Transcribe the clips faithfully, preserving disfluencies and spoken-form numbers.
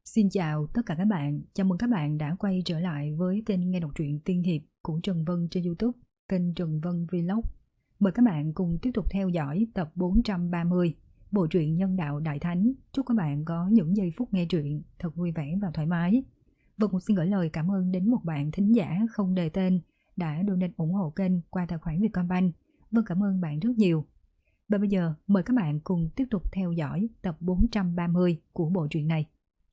Xin chào tất cả các bạn, chào mừng các bạn đã quay trở lại với kênh nghe đọc truyện tiên hiệp của Trần Vân trên YouTube, kênh Trần Vân Vlog. Mời các bạn cùng tiếp tục theo dõi tập bốn trăm ba mươi, bộ truyện Nhân đạo Đại Thánh. Chúc các bạn có những giây phút nghe truyện thật vui vẻ và thoải mái. Vân cũng xin gửi lời cảm ơn đến một bạn thính giả không đề tên đã donate ủng hộ kênh qua tài khoản Vietcombank. Vân cảm ơn bạn rất nhiều. Và bây giờ mời các bạn cùng tiếp tục theo dõi tập bốn trăm ba mươi của bộ truyện này.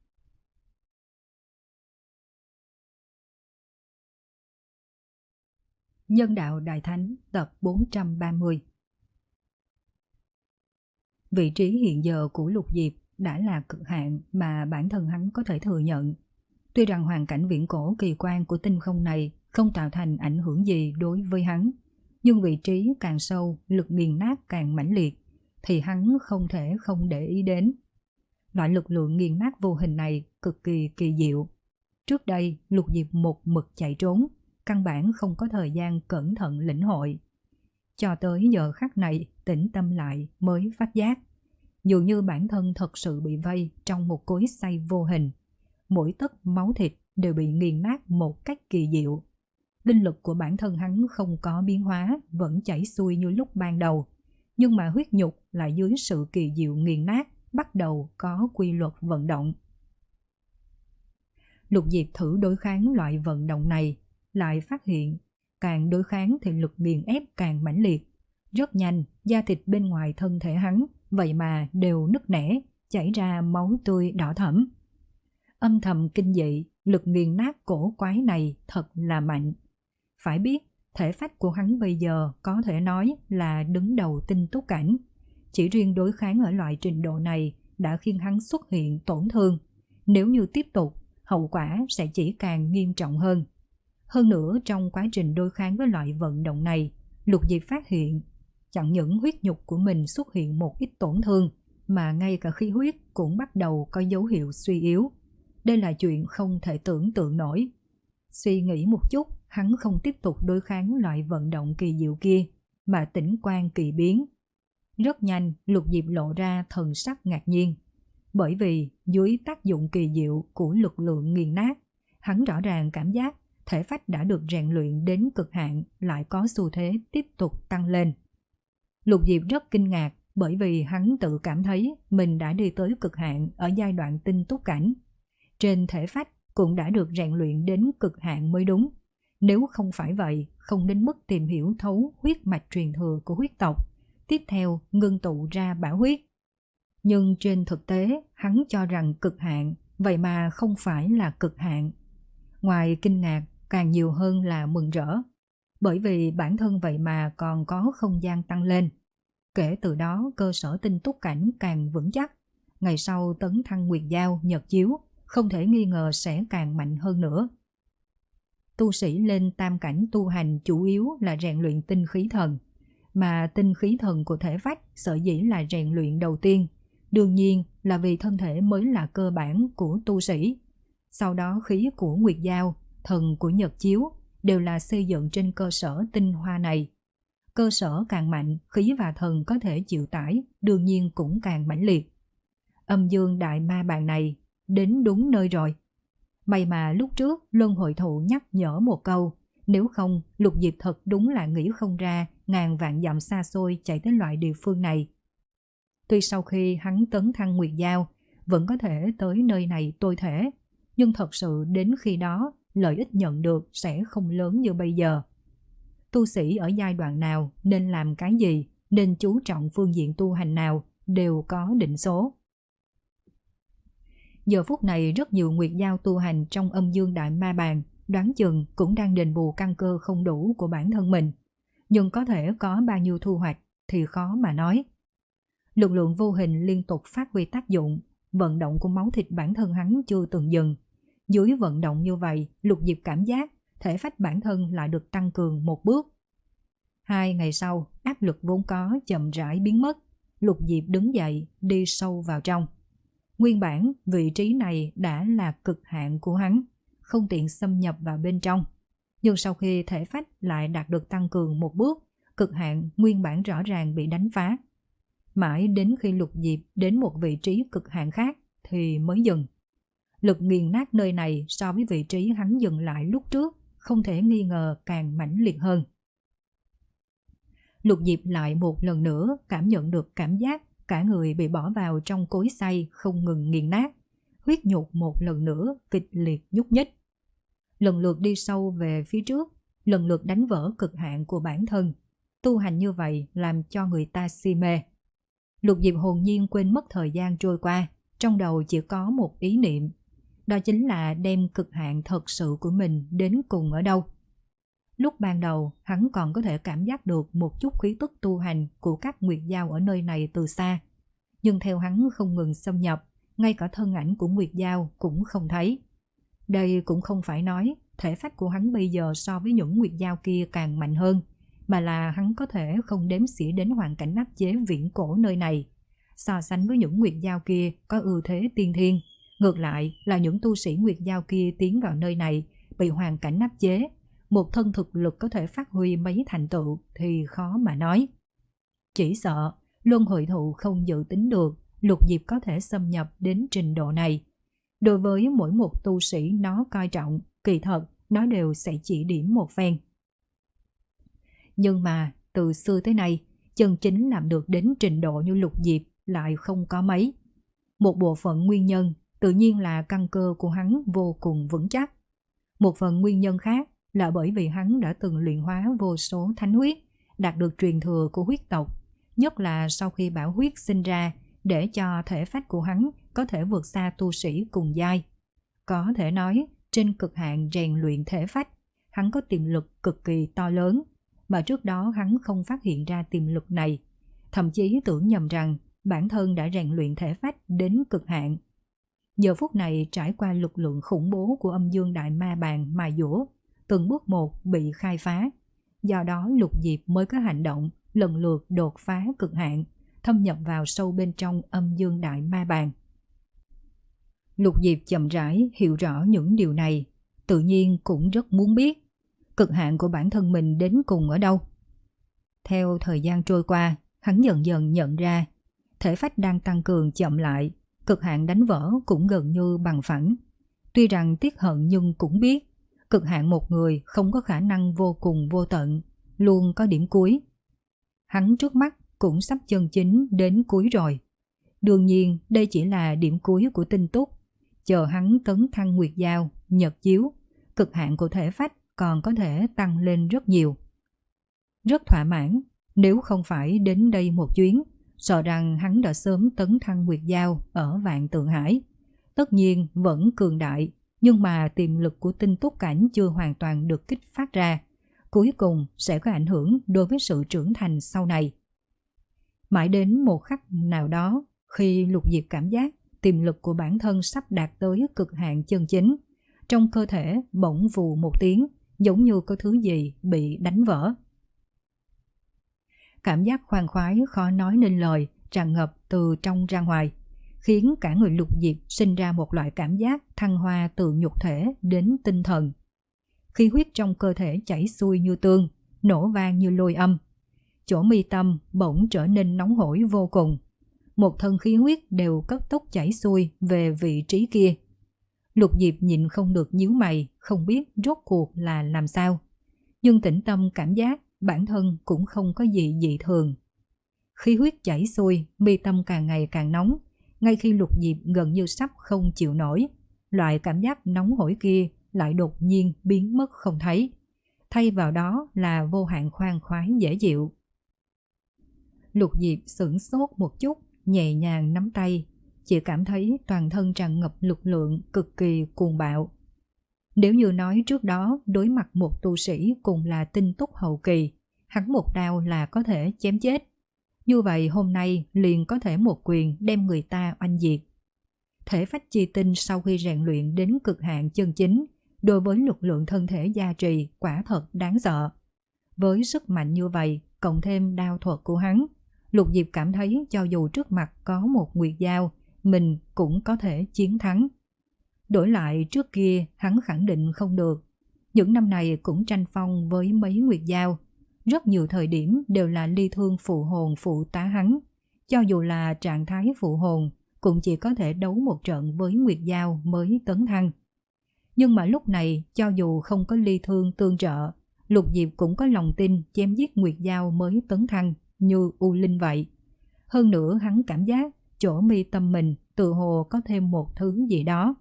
Nhân đạo Đại Thánh tập bốn trăm ba mươi. Vị trí hiện giờ của Lục Diệp đã là cực hạn mà bản thân hắn có thể thừa nhận. Tuy rằng hoàn cảnh viễn cổ kỳ quan của tinh không này không tạo thành ảnh hưởng gì đối với hắn, nhưng vị trí càng sâu, lực nghiền nát càng mãnh liệt, thì hắn không thể không để ý đến. Loại lực lượng nghiền nát vô hình này cực kỳ kỳ diệu. Trước đây, Lục Diệp một mực chạy trốn, căn bản không có thời gian cẩn thận lĩnh hội. Cho tới giờ khắc này tĩnh tâm lại mới phát giác, dường như bản thân thật sự bị vây trong một cối xay vô hình. Mỗi tấc máu thịt đều bị nghiền nát một cách kỳ diệu. Linh lực của bản thân hắn không có biến hóa, vẫn chảy xuôi như lúc ban đầu, nhưng mà huyết nhục lại dưới sự kỳ diệu nghiền nát bắt đầu có quy luật vận động. Lục Diệp thử đối kháng loại vận động này, lại phát hiện càng đối kháng thì lực nghiền ép càng mãnh liệt. Rất nhanh, da thịt bên ngoài thân thể hắn vậy mà đều nứt nẻ, chảy ra máu tươi đỏ thẫm. Âm thầm kinh dị, lực nghiền nát cổ quái này thật là mạnh. Phải biết, thể phách của hắn bây giờ có thể nói là đứng đầu tinh túc cảnh. Chỉ riêng đối kháng ở loại trình độ này đã khiến hắn xuất hiện tổn thương. Nếu như tiếp tục, hậu quả sẽ chỉ càng nghiêm trọng hơn. Hơn nữa, trong quá trình đối kháng với loại vận động này, Lục Diệp phát hiện chẳng những huyết nhục của mình xuất hiện một ít tổn thương, mà ngay cả khí huyết cũng bắt đầu có dấu hiệu suy yếu. Đây là chuyện không thể tưởng tượng nổi. Suy nghĩ một chút, hắn không tiếp tục đối kháng loại vận động kỳ diệu kia, mà tĩnh quan kỳ biến. Rất nhanh, Lục Diệp lộ ra thần sắc ngạc nhiên. Bởi vì dưới tác dụng kỳ diệu của lực lượng nghiền nát, hắn rõ ràng cảm giác thể phách đã được rèn luyện đến cực hạn lại có xu thế tiếp tục tăng lên. Lục Diệp rất kinh ngạc bởi vì hắn tự cảm thấy mình đã đi tới cực hạn ở giai đoạn tinh túc cảnh. Trên thể phách cũng đã được rèn luyện đến cực hạn mới đúng. Nếu không phải vậy, không đến mức tìm hiểu thấu huyết mạch truyền thừa của huyết tộc, tiếp theo ngưng tụ ra bảo huyết. Nhưng trên thực tế, hắn cho rằng cực hạn, vậy mà không phải là cực hạn. Ngoài kinh ngạc, càng nhiều hơn là mừng rỡ, bởi vì bản thân vậy mà còn có không gian tăng lên. Kể từ đó cơ sở tinh túc cảnh càng vững chắc, ngày sau tấn thăng nguyệt giao, nhật chiếu không thể nghi ngờ sẽ càng mạnh hơn nữa. Tu sĩ lên tam cảnh tu hành chủ yếu là rèn luyện tinh khí thần, mà tinh khí thần của thể phách sở dĩ là rèn luyện đầu tiên, đương nhiên là vì thân thể mới là cơ bản của tu sĩ. Sau đó khí của nguyệt giao, thần của nhật chiếu đều là xây dựng trên cơ sở tinh hoa này. Cơ sở càng mạnh, khí và thần có thể chịu tải, đương nhiên cũng càng mãnh liệt. Âm dương đại ma bàn này đến đúng nơi rồi. May mà lúc trước Luân Hội Thụ nhắc nhở một câu, nếu không Lục Diệp thật đúng là nghĩ không ra ngàn vạn dặm xa xôi chạy tới loại địa phương này. Tuy sau khi hắn tấn thăng nguyệt giao vẫn có thể tới nơi này tôi thể, nhưng thật sự đến khi đó lợi ích nhận được sẽ không lớn như bây giờ. Tu sĩ ở giai đoạn nào nên làm cái gì, nên chú trọng phương diện tu hành nào đều có định số. Giờ phút này rất nhiều nguyệt giao tu hành trong âm dương đại ma bàn đoán chừng cũng đang đền bù căn cơ không đủ của bản thân mình, nhưng có thể có bao nhiêu thu hoạch thì khó mà nói. Lực lượng vô hình liên tục phát huy tác dụng, vận động của máu thịt bản thân hắn chưa từng dừng. Dưới vận động như vậy, Lục Diệp cảm giác thể phách bản thân lại được tăng cường một bước. Hai ngày sau, áp lực vốn có chậm rãi biến mất. Lục Diệp đứng dậy, đi sâu vào trong. Nguyên bản, vị trí này đã là cực hạn của hắn, không tiện xâm nhập vào bên trong. Nhưng sau khi thể phách lại đạt được tăng cường một bước, cực hạn nguyên bản rõ ràng bị đánh phá. Mãi đến khi Lục Diệp đến một vị trí cực hạn khác thì mới dừng. Lực nghiền nát nơi này so với vị trí hắn dừng lại lúc trước không thể nghi ngờ càng mãnh liệt hơn. Lục Diệp lại một lần nữa cảm nhận được cảm giác cả người bị bỏ vào trong cối xay không ngừng nghiền nát, huyết nhục một lần nữa kịch liệt nhúc nhích. Lần lượt đi sâu về phía trước, lần lượt đánh vỡ cực hạn của bản thân. Tu hành như vậy làm cho người ta si mê. Lục Diệp hồn nhiên quên mất thời gian trôi qua, trong đầu chỉ có một ý niệm. Đó chính là đem cực hạn thật sự của mình đến cùng ở đâu. Lúc ban đầu, hắn còn có thể cảm giác được một chút khí tức tu hành của các nguyệt dao ở nơi này từ xa. Nhưng theo hắn không ngừng xâm nhập, ngay cả thân ảnh của nguyệt dao cũng không thấy. Đây cũng không phải nói thể phách của hắn bây giờ so với những nguyệt dao kia càng mạnh hơn, mà là hắn có thể không đếm xỉa đến hoàn cảnh áp chế viễn cổ nơi này. So sánh với những nguyệt dao kia có ưu thế tiên thiên, ngược lại là những tu sĩ nguyệt dao kia tiến vào nơi này bị hoàn cảnh áp chế, một thân thực lực có thể phát huy mấy thành tựu thì khó mà nói. Chỉ sợ luân hồi thụ không dự tính được Lục Diệp có thể xâm nhập đến trình độ này. Đối với mỗi một tu sĩ nó coi trọng, kỳ thật nó đều sẽ chỉ điểm một phen. Nhưng mà từ xưa tới nay, chân chính làm được đến trình độ như Lục Diệp lại không có mấy. Một bộ phận nguyên nhân tự nhiên là căn cơ của hắn vô cùng vững chắc. Một phần nguyên nhân khác là bởi vì hắn đã từng luyện hóa vô số thánh huyết, đạt được truyền thừa của huyết tộc, nhất là sau khi bảo huyết sinh ra, để cho thể phách của hắn có thể vượt xa tu sĩ cùng giai. Có thể nói, trên cực hạn rèn luyện thể phách, hắn có tiềm lực cực kỳ to lớn, mà trước đó hắn không phát hiện ra tiềm lực này, thậm chí tưởng nhầm rằng bản thân đã rèn luyện thể phách đến cực hạn. Giờ phút này trải qua lực lượng khủng bố của âm dương đại ma bàn mài dũa, từng bước một bị khai phá. Do đó Lục Diệp mới có hành động lần lượt đột phá cực hạn, thâm nhập vào sâu bên trong âm dương đại ma bàn. Lục Diệp chậm rãi hiểu rõ những điều này, tự nhiên cũng rất muốn biết cực hạn của bản thân mình đến cùng ở đâu. Theo thời gian trôi qua, hắn dần dần nhận ra thể phách đang tăng cường chậm lại, cực hạn đánh vỡ cũng gần như bằng phẳng. Tuy rằng tiếc hận nhưng cũng biết cực hạn một người không có khả năng vô cùng vô tận, luôn có điểm cuối. Hắn trước mắt cũng sắp chân chính đến cuối rồi. Đương nhiên đây chỉ là điểm cuối của tinh túc. Chờ hắn tấn thăng nguyệt giao, nhật chiếu, cực hạn của thể phách còn có thể tăng lên rất nhiều. Rất thỏa mãn, nếu không phải đến đây một chuyến, sợ rằng hắn đã sớm tấn thăng nguyệt giao ở Vạn Tượng Hải. Tất nhiên vẫn cường đại, nhưng mà tiềm lực của tinh túc cảnh chưa hoàn toàn được kích phát ra, cuối cùng sẽ có ảnh hưởng đối với sự trưởng thành sau này. Mãi đến một khắc nào đó, khi Lục Diệp cảm giác tiềm lực của bản thân sắp đạt tới cực hạn chân chính, trong cơ thể bỗng vù một tiếng, giống như có thứ gì bị đánh vỡ. Cảm giác khoan khoái khó nói nên lời tràn ngập từ trong ra ngoài, khiến cả người Lục Diệp sinh ra một loại cảm giác thăng hoa từ nhục thể đến tinh thần. Khí huyết trong cơ thể chảy xuôi như tương, nổ vang như lôi âm. Chỗ mi tâm bỗng trở nên nóng hổi vô cùng. Một thân khí huyết đều cấp tốc chảy xuôi về vị trí kia. Lục Diệp nhìn không được nhíu mày, không biết rốt cuộc là làm sao. Nhưng tĩnh tâm cảm giác bản thân cũng không có gì dị thường. Khí huyết chảy xuôi, mi tâm càng ngày càng nóng. Ngay khi Lục Diệp gần như sắp không chịu nổi, loại cảm giác nóng hổi kia lại đột nhiên biến mất không thấy. Thay vào đó là vô hạn khoan khoái dễ chịu. Lục Diệp sửng sốt một chút, nhẹ nhàng nắm tay, chỉ cảm thấy toàn thân tràn ngập lực lượng cực kỳ cuồng bạo. Nếu như nói trước đó đối mặt một tu sĩ cùng là tinh túc hậu kỳ, hắn một đao là có thể chém chết. Như vậy hôm nay liền có thể một quyền đem người ta oanh diệt. Thể phách chi tinh sau khi rèn luyện đến cực hạn chân chính, đối với lực lượng thân thể gia trì quả thật đáng sợ. Với sức mạnh như vậy, cộng thêm đao thuật của hắn, Lục Diệp cảm thấy cho dù trước mặt có một nguyệt dao, mình cũng có thể chiến thắng. Đổi lại trước kia hắn khẳng định không được. Những năm này cũng tranh phong với mấy nguyệt dao. Rất nhiều thời điểm đều là ly thương phụ hồn phụ tá hắn. Cho dù là trạng thái phụ hồn, cũng chỉ có thể đấu một trận với Nguyệt Giao mới tấn thăng. Nhưng mà lúc này, cho dù không có ly thương tương trợ, Lục Diệp cũng có lòng tin chém giết Nguyệt Giao mới tấn thăng như U Linh vậy. Hơn nữa hắn cảm giác chỗ mi tâm mình tự hồ có thêm một thứ gì đó.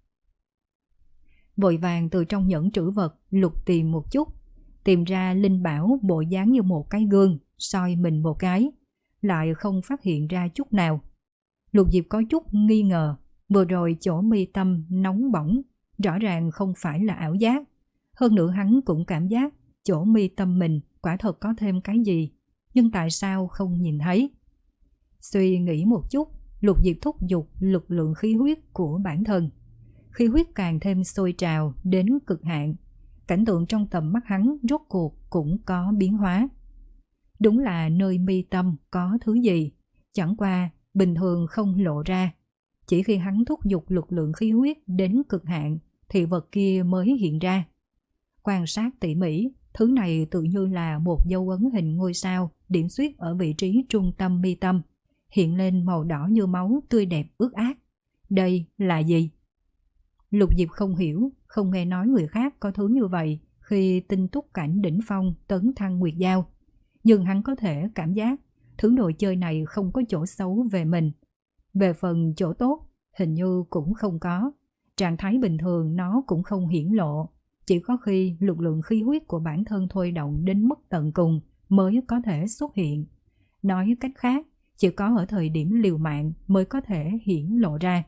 Vội vàng từ trong nhẫn trữ vật lục tìm một chút, tìm ra linh bảo bộ dáng như một cái gương, soi mình một cái, lại không phát hiện ra chút nào. Lục Diệp có chút nghi ngờ, vừa rồi chỗ mi tâm nóng bỏng, rõ ràng không phải là ảo giác. Hơn nữa hắn cũng cảm giác chỗ mi tâm mình quả thật có thêm cái gì, nhưng tại sao không nhìn thấy? Suy nghĩ một chút, Lục Diệp thúc giục lực lượng khí huyết của bản thân. Khí huyết càng thêm sôi trào đến cực hạn, cảnh tượng trong tầm mắt hắn rốt cuộc cũng có biến hóa. Đúng là nơi mi tâm có thứ gì, chẳng qua bình thường không lộ ra. Chỉ khi hắn thúc giục lực lượng khí huyết đến cực hạn thì vật kia mới hiện ra. Quan sát tỉ mỉ, thứ này tự như là một dấu ấn hình ngôi sao điểm xuyết ở vị trí trung tâm mi tâm, hiện lên màu đỏ như máu, tươi đẹp ướt át. Đây là gì? Lục Diệp không hiểu, không nghe nói người khác có thứ như vậy khi tinh túc cảnh đỉnh phong tấn thăng Nguyệt Giao. Nhưng hắn có thể cảm giác thứ đồ chơi này không có chỗ xấu về mình. Về phần chỗ tốt, hình như cũng không có. Trạng thái bình thường nó cũng không hiển lộ. Chỉ có khi lực lượng khí huyết của bản thân thôi động đến mức tận cùng mới có thể xuất hiện. Nói cách khác, chỉ có ở thời điểm liều mạng mới có thể hiển lộ ra.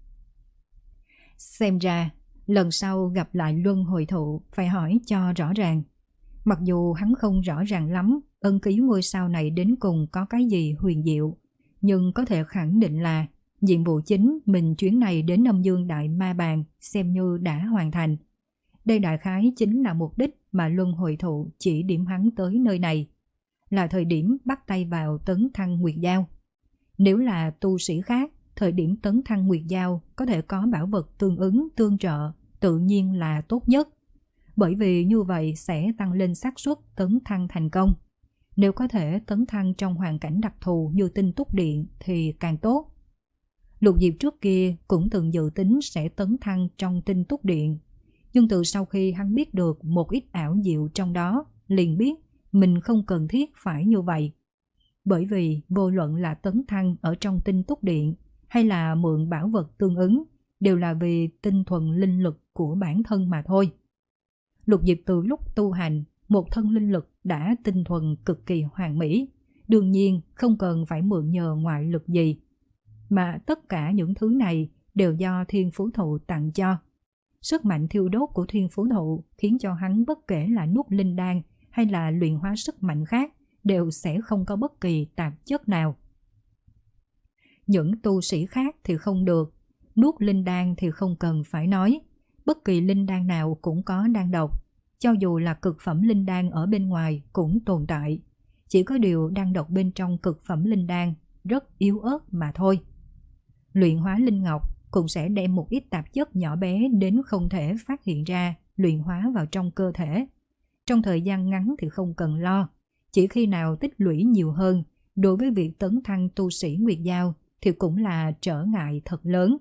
Xem ra, lần sau gặp lại luân hồi thụ phải hỏi cho rõ ràng. Mặc dù hắn không rõ ràng lắm ân ký ngôi sao này đến cùng có cái gì huyền diệu, nhưng có thể khẳng định là nhiệm vụ chính mình chuyến này đến Âm Dương Đại Ma Bàn xem như đã hoàn thành. Đây đại khái chính là mục đích mà luân hồi thụ chỉ điểm hắn tới nơi này, là thời điểm bắt tay vào tấn thăng Nguyệt Giao. Nếu là tu sĩ khác, thời điểm tấn thăng Nguyệt Giao có thể có bảo vật tương ứng tương trợ, tự nhiên là tốt nhất. Bởi vì như vậy sẽ tăng lên xác suất tấn thăng thành công. Nếu có thể tấn thăng trong hoàn cảnh đặc thù như tinh túc điện thì càng tốt. Lục Diệp trước kia cũng từng dự tính sẽ tấn thăng trong tinh túc điện, nhưng từ sau khi hắn biết được một ít ảo diệu trong đó, liền biết mình không cần thiết phải như vậy. Bởi vì vô luận là tấn thăng ở trong tinh túc điện hay là mượn bảo vật tương ứng, đều là vì tinh thuần linh lực của bản thân mà thôi. Lục Diệp từ lúc tu hành, một thân linh lực đã tinh thuần cực kỳ hoàn mỹ, đương nhiên không cần phải mượn nhờ ngoại lực gì. Mà tất cả những thứ này đều do Thiên Phú Thụ tặng cho. Sức mạnh thiêu đốt của Thiên Phú Thụ khiến cho hắn bất kể là nuốt linh đan hay là luyện hóa sức mạnh khác đều sẽ không có bất kỳ tạp chất nào. Những tu sĩ khác thì không được, nuốt linh đan thì không cần phải nói. Bất kỳ linh đan nào cũng có đan độc, cho dù là cực phẩm linh đan ở bên ngoài cũng tồn tại. Chỉ có điều đan độc bên trong cực phẩm linh đan rất yếu ớt mà thôi. Luyện hóa linh ngọc cũng sẽ đem một ít tạp chất nhỏ bé đến không thể phát hiện ra, luyện hóa vào trong cơ thể. Trong thời gian ngắn thì không cần lo, chỉ khi nào tích lũy nhiều hơn, đối với việc tấn thăng tu sĩ Nguyệt Giao thì cũng là trở ngại thật lớn.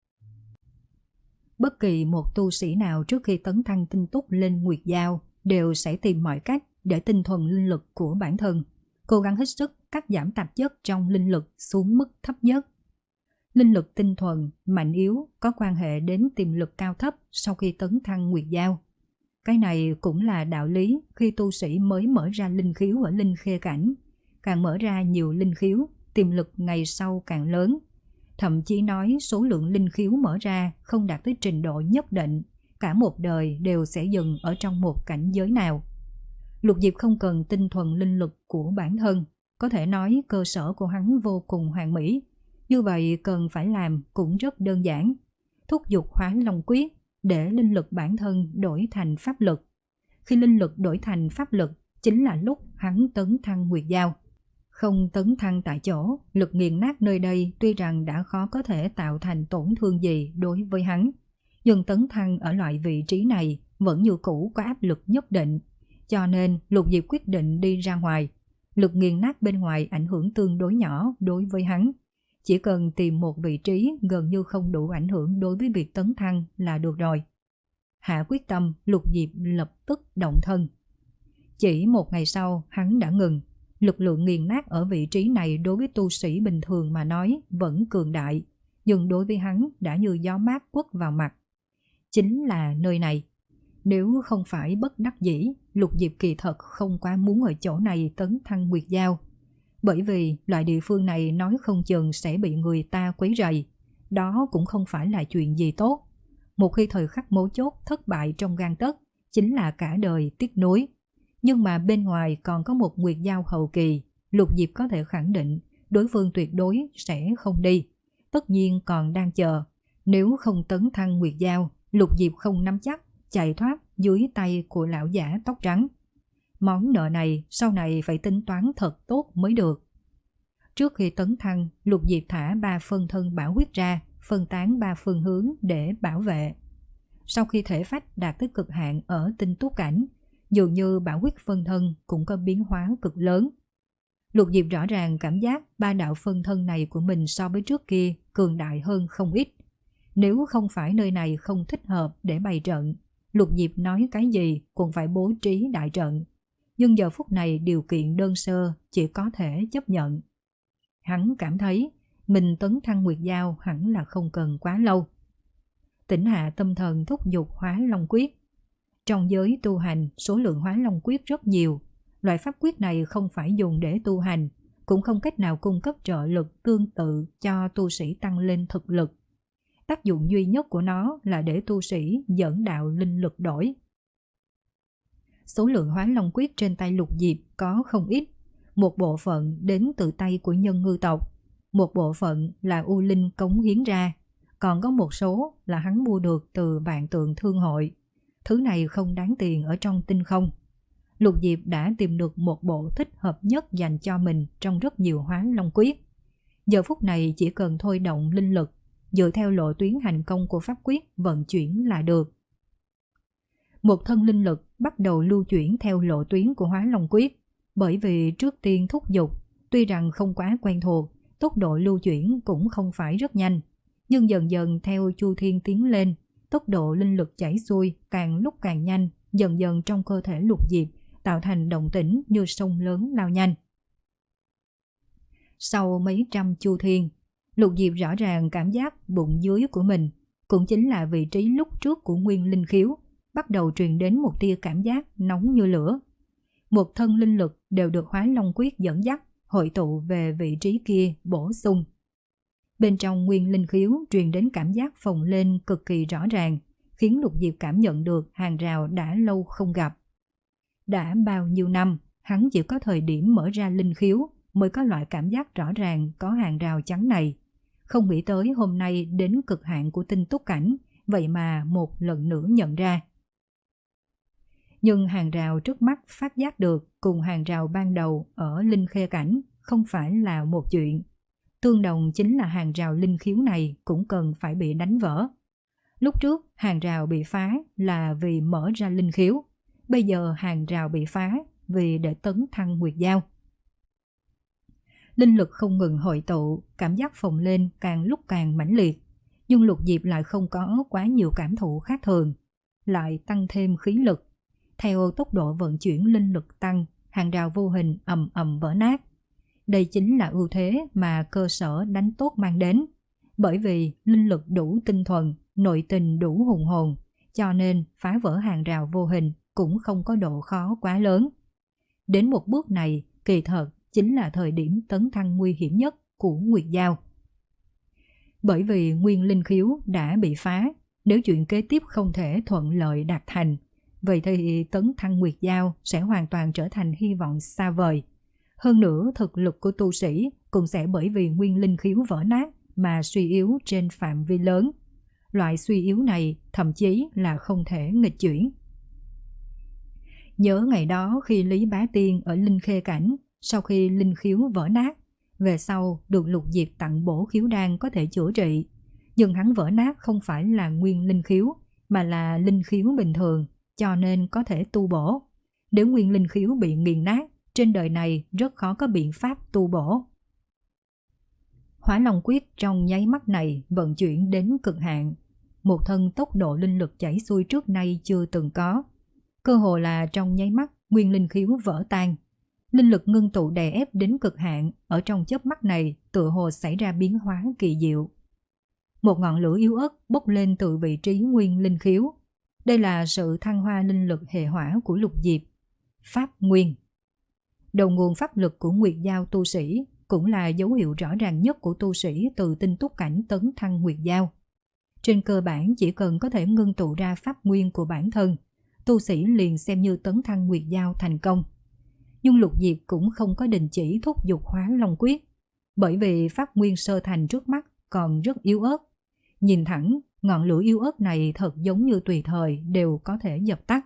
Bất kỳ một tu sĩ nào trước khi tấn thăng tinh túc lên Nguyệt Giao đều sẽ tìm mọi cách để tinh thuần linh lực của bản thân, cố gắng hết sức cắt giảm tạp chất trong linh lực xuống mức thấp nhất. Linh lực tinh thuần, mạnh yếu có quan hệ đến tiềm lực cao thấp sau khi tấn thăng Nguyệt Giao. Cái này cũng là đạo lý khi tu sĩ mới mở ra linh khiếu ở linh khê cảnh. Càng mở ra nhiều linh khiếu, tiềm lực ngày sau càng lớn. Thậm chí nói số lượng linh khiếu mở ra không đạt tới trình độ nhất định, cả một đời đều sẽ dừng ở trong một cảnh giới nào. Lục Diệp không cần tinh thuần linh lực của bản thân, có thể nói cơ sở của hắn vô cùng hoàn mỹ. Như vậy cần phải làm cũng rất đơn giản. Thúc giục Hóa Long Quyết để linh lực bản thân đổi thành pháp lực. Khi linh lực đổi thành pháp lực chính là lúc hắn tấn thăng Nguyệt Giao. Không tấn thăng tại chỗ, lực nghiền nát nơi đây tuy rằng đã khó có thể tạo thành tổn thương gì đối với hắn, nhưng tấn thăng ở loại vị trí này vẫn như cũ có áp lực nhất định. Cho nên Lục Diệp quyết định đi ra ngoài. Lực nghiền nát bên ngoài ảnh hưởng tương đối nhỏ đối với hắn. chỉ cần tìm một vị trí gần như không đủ ảnh hưởng đối với việc tấn thăng là được rồi. Hạ quyết tâm, Lục Diệp lập tức động thân. Chỉ một ngày sau, hắn đã ngừng. Lực lượng nghiền nát ở vị trí này đối với tu sĩ bình thường mà nói vẫn cường đại, nhưng đối với hắn đã như gió mát quất vào mặt. Chính là nơi này. Nếu không phải bất đắc dĩ, Lục Diệp kỳ thật không quá muốn ở chỗ này tấn thăng Nguyệt Giao. Bởi vì loại địa phương này nói không chừng sẽ bị người ta quấy rầy. Đó cũng không phải là chuyện gì tốt. Một khi thời khắc mấu chốt thất bại trong gang tấc, chính là cả đời tiếc nuối. Nhưng mà bên ngoài còn có một Nguyệt Giao hậu kỳ, Lục Diệp có thể khẳng định đối phương tuyệt đối sẽ không đi. Tất nhiên còn đang chờ. Nếu không tấn thăng Nguyệt Giao, Lục Diệp không nắm chắc chạy thoát dưới tay của lão giả tóc trắng. Món nợ này sau này phải tính toán thật tốt mới được. Trước khi tấn thăng, Lục Diệp thả ba phân thân bảo huyết ra, phân tán ba phương hướng để bảo vệ. Sau khi thể phách đạt tới cực hạn ở tinh túc cảnh, dường như bảo huyết phân thân cũng có biến hóa cực lớn. Lục Diệp rõ ràng cảm giác ba đạo phân thân này của mình so với trước kia cường đại hơn không ít. Nếu không phải nơi này không thích hợp để bày trận, Lục Diệp nói cái gì cũng phải bố trí đại trận. Nhưng giờ phút này điều kiện đơn sơ chỉ có thể chấp nhận. Hắn cảm thấy mình tấn thăng Nguyệt Giao hẳn là không cần quá lâu. Tỉnh hạ tâm thần thúc giục Hóa Long Quyết. Trong giới tu hành, số lượng Hóa Long Quyết rất nhiều. Loại pháp quyết này không phải dùng để tu hành, cũng không cách nào cung cấp trợ lực tương tự cho tu sĩ tăng lên thực lực. Tác dụng duy nhất của nó là để tu sĩ dẫn đạo linh lực đổi. Số lượng Hóa Long Quyết trên tay Lục Diệp có không ít. Một bộ phận đến từ tay của nhân ngư tộc, một bộ phận là U Linh cống hiến ra, còn có một số là hắn mua được từ Vạn Tượng Thương Hội. Thứ này không đáng tiền ở trong tinh không. Lục Diệp đã tìm được một bộ thích hợp nhất dành cho mình trong rất nhiều Hóa Long Quyết. Giờ phút này chỉ cần thôi động linh lực, dựa theo lộ tuyến hành công của pháp quyết vận chuyển là được. Một thân linh lực bắt đầu lưu chuyển theo lộ tuyến của Hóa Long Quyết. Bởi vì trước tiên thúc giục, tuy rằng không quá quen thuộc, tốc độ lưu chuyển cũng không phải rất nhanh. Nhưng dần dần theo chu thiên tiến lên, tốc độ linh lực chảy xuôi càng lúc càng nhanh, dần dần trong cơ thể Lục Diệp tạo thành động tĩnh như sông lớn lao nhanh. Sau mấy trăm chu thiên, Lục Diệp rõ ràng cảm giác bụng dưới của mình, cũng chính là vị trí lúc trước của nguyên linh khiếu, bắt đầu truyền đến một tia cảm giác nóng như lửa. Một thân linh lực đều được Hóa Long Quyết dẫn dắt, hội tụ về vị trí kia bổ sung. Bên trong nguyên linh khiếu truyền đến cảm giác phồng lên cực kỳ rõ ràng, khiến Lục Diệp cảm nhận được hàng rào đã lâu không gặp. Đã bao nhiêu năm, hắn chỉ có thời điểm mở ra linh khiếu mới có loại cảm giác rõ ràng có hàng rào trắng này. Không nghĩ tới hôm nay đến cực hạn của tinh túc cảnh, vậy mà một lần nữa nhận ra. Nhưng hàng rào trước mắt phát giác được cùng hàng rào ban đầu ở linh khê cảnh không phải là một chuyện. Tương đồng chính là hàng rào linh khiếu này cũng cần phải bị đánh vỡ. Lúc trước hàng rào bị phá là vì mở ra linh khiếu, bây giờ hàng rào bị phá vì để tấn thăng Nguyệt Giao. Linh lực không ngừng hội tụ, cảm giác phồng lên càng lúc càng mãnh liệt, nhưng Lục Diệp lại không có quá nhiều cảm thụ khác thường, lại tăng thêm khí lực. Theo tốc độ vận chuyển linh lực tăng, hàng rào vô hình ầm ầm vỡ nát. Đây chính là ưu thế mà cơ sở đánh tốt mang đến. Bởi vì linh lực đủ tinh thuần, nội tình đủ hùng hồn, cho nên phá vỡ hàng rào vô hình cũng không có độ khó quá lớn. Đến một bước này, kỳ thật chính là thời điểm tấn thăng nguy hiểm nhất của Nguyệt Giao. Bởi vì nguyên linh khiếu đã bị phá, nếu chuyện kế tiếp không thể thuận lợi đạt thành, vậy thì tấn thăng Nguyệt Giao sẽ hoàn toàn trở thành hy vọng xa vời. Hơn nữa, thực lực của tu sĩ cũng sẽ bởi vì nguyên linh khiếu vỡ nát mà suy yếu trên phạm vi lớn. Loại suy yếu này thậm chí là không thể nghịch chuyển. Nhớ ngày đó khi Lý Bá Tiên ở Linh Khê Cảnh, sau khi linh khiếu vỡ nát, về sau được Lục Diệp tặng bổ khiếu đan có thể chữa trị. Nhưng hắn vỡ nát không phải là nguyên linh khiếu, mà là linh khiếu bình thường, cho nên có thể tu bổ. Nếu nguyên linh khiếu bị nghiền nát, trên đời này rất khó có biện pháp tu bổ. Hỏa Long Quyết trong nháy mắt này vận chuyển đến cực hạn, một thân tốc độ linh lực chảy xuôi trước nay chưa từng có. Cơ hồ là trong nháy mắt, nguyên linh khiếu vỡ tan. Linh lực ngưng tụ đè ép đến cực hạn, ở trong chớp mắt này tựa hồ xảy ra biến hóa kỳ diệu. Một ngọn lửa yếu ớt bốc lên từ vị trí nguyên linh khiếu. Đây là sự thăng hoa linh lực hệ hỏa của Lục Diệp. Pháp nguyên. Đầu nguồn pháp lực của Nguyệt Giao tu sĩ cũng là dấu hiệu rõ ràng nhất của tu sĩ từ tinh túc cảnh tấn thăng Nguyệt Giao. Trên cơ bản chỉ cần có thể ngưng tụ ra pháp nguyên của bản thân, tu sĩ liền xem như tấn thăng Nguyệt Giao thành công. Nhưng Lục Diệp cũng không có đình chỉ thúc giục Hóa Long Quyết, bởi vì pháp nguyên sơ thành trước mắt còn rất yếu ớt. Nhìn thẳng, ngọn lửa yếu ớt này thật giống như tùy thời đều có thể dập tắt.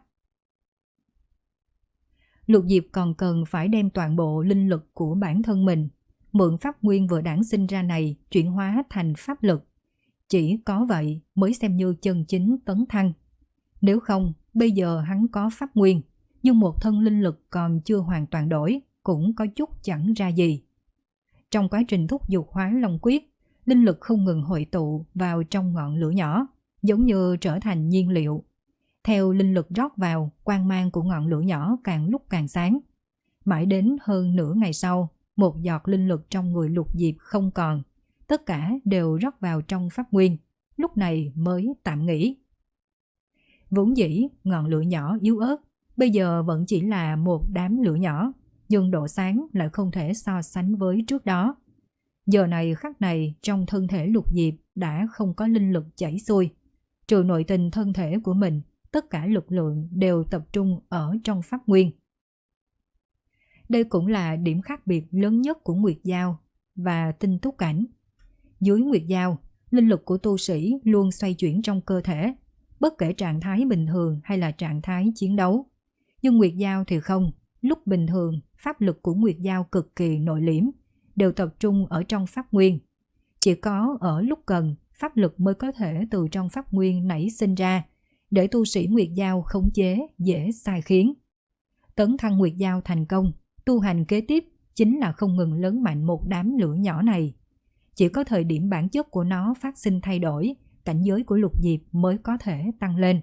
Lục Diệp còn cần phải đem toàn bộ linh lực của bản thân mình, mượn pháp nguyên vừa đản sinh ra này chuyển hóa thành pháp lực. Chỉ có vậy mới xem như chân chính tấn thăng. Nếu không, bây giờ hắn có pháp nguyên, nhưng một thân linh lực còn chưa hoàn toàn đổi, cũng có chút chẳng ra gì. Trong quá trình thúc giục Hóa Long Quyết, linh lực không ngừng hội tụ vào trong ngọn lửa nhỏ, giống như trở thành nhiên liệu. Theo linh lực rót vào, quang mang của ngọn lửa nhỏ càng lúc càng sáng. Mãi đến hơn nửa ngày sau, một giọt linh lực trong người Lục Diệp không còn, tất cả đều rót vào trong pháp nguyên, lúc này mới tạm nghỉ. Vốn dĩ ngọn lửa nhỏ yếu ớt, bây giờ vẫn chỉ là một đám lửa nhỏ, nhưng độ sáng lại không thể so sánh với trước đó. Giờ này khắc này trong thân thể Lục Diệp đã không có linh lực chảy xuôi. Trừ nội tình thân thể của mình, tất cả lực lượng đều tập trung ở trong pháp nguyên. Đây cũng là điểm khác biệt lớn nhất của Nguyệt Giao và tinh túc cảnh. Dưới Nguyệt Giao, linh lực của tu sĩ luôn xoay chuyển trong cơ thể, bất kể trạng thái bình thường hay là trạng thái chiến đấu. Nhưng Nguyệt Giao thì không, lúc bình thường pháp lực của Nguyệt Giao cực kỳ nội liễm, đều tập trung ở trong pháp nguyên. Chỉ có ở lúc cần, pháp lực mới có thể từ trong pháp nguyên nảy sinh ra, để tu sĩ Nguyệt Giao khống chế dễ sai khiến. Tấn thăng Nguyệt Giao thành công, tu hành kế tiếp chính là không ngừng lớn mạnh một đám lửa nhỏ này. Chỉ có thời điểm bản chất của nó phát sinh thay đổi, cảnh giới của Lục Diệp mới có thể tăng lên.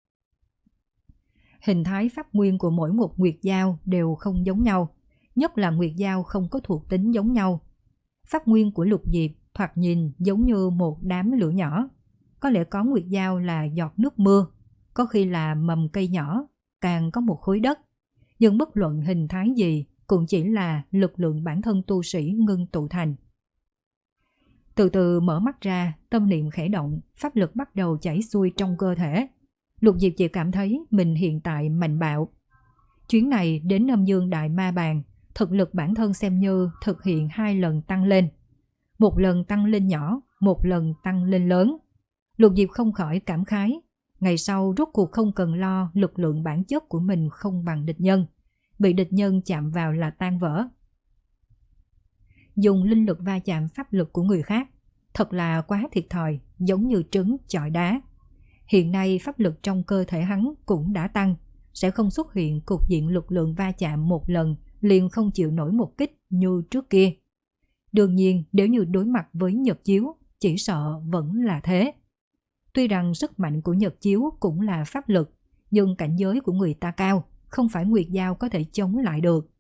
Hình thái pháp nguyên của mỗi một Nguyệt Giao đều không giống nhau, nhất là Nguyệt Giao không có thuộc tính giống nhau. Pháp nguyên của Lục Diệp thoạt nhìn giống như một đám lửa nhỏ. Có lẽ có Nguyệt Giao là giọt nước mưa, có khi là mầm cây nhỏ, càng có một khối đất. Nhưng bất luận hình thái gì cũng chỉ là lực lượng bản thân tu sĩ ngưng tụ thành. Từ từ mở mắt ra, tâm niệm khẽ động, pháp lực bắt đầu chảy xuôi trong cơ thể. Lục Diệp chỉ cảm thấy mình hiện tại mạnh bạo. Chuyến này đến Âm Dương Đại Ma Bàn, thực lực bản thân xem như thực hiện hai lần tăng lên. Một lần tăng lên nhỏ, một lần tăng lên lớn. Lục Diệp không khỏi cảm khái. Ngày sau rốt cuộc không cần lo lực lượng bản chất của mình không bằng địch nhân. Bị địch nhân chạm vào là tan vỡ. Dùng linh lực va chạm pháp lực của người khác, thật là quá thiệt thòi, giống như trứng chọi đá. Hiện nay pháp lực trong cơ thể hắn cũng đã tăng, sẽ không xuất hiện cục diện lực lượng va chạm một lần liền không chịu nổi một kích như trước kia. Đương nhiên nếu như đối mặt với Nhật Chiếu, chỉ sợ vẫn là thế. Tuy rằng sức mạnh của Nhật Chiếu cũng là pháp lực, nhưng cảnh giới của người ta cao, không phải Nguyệt Giao có thể chống lại được.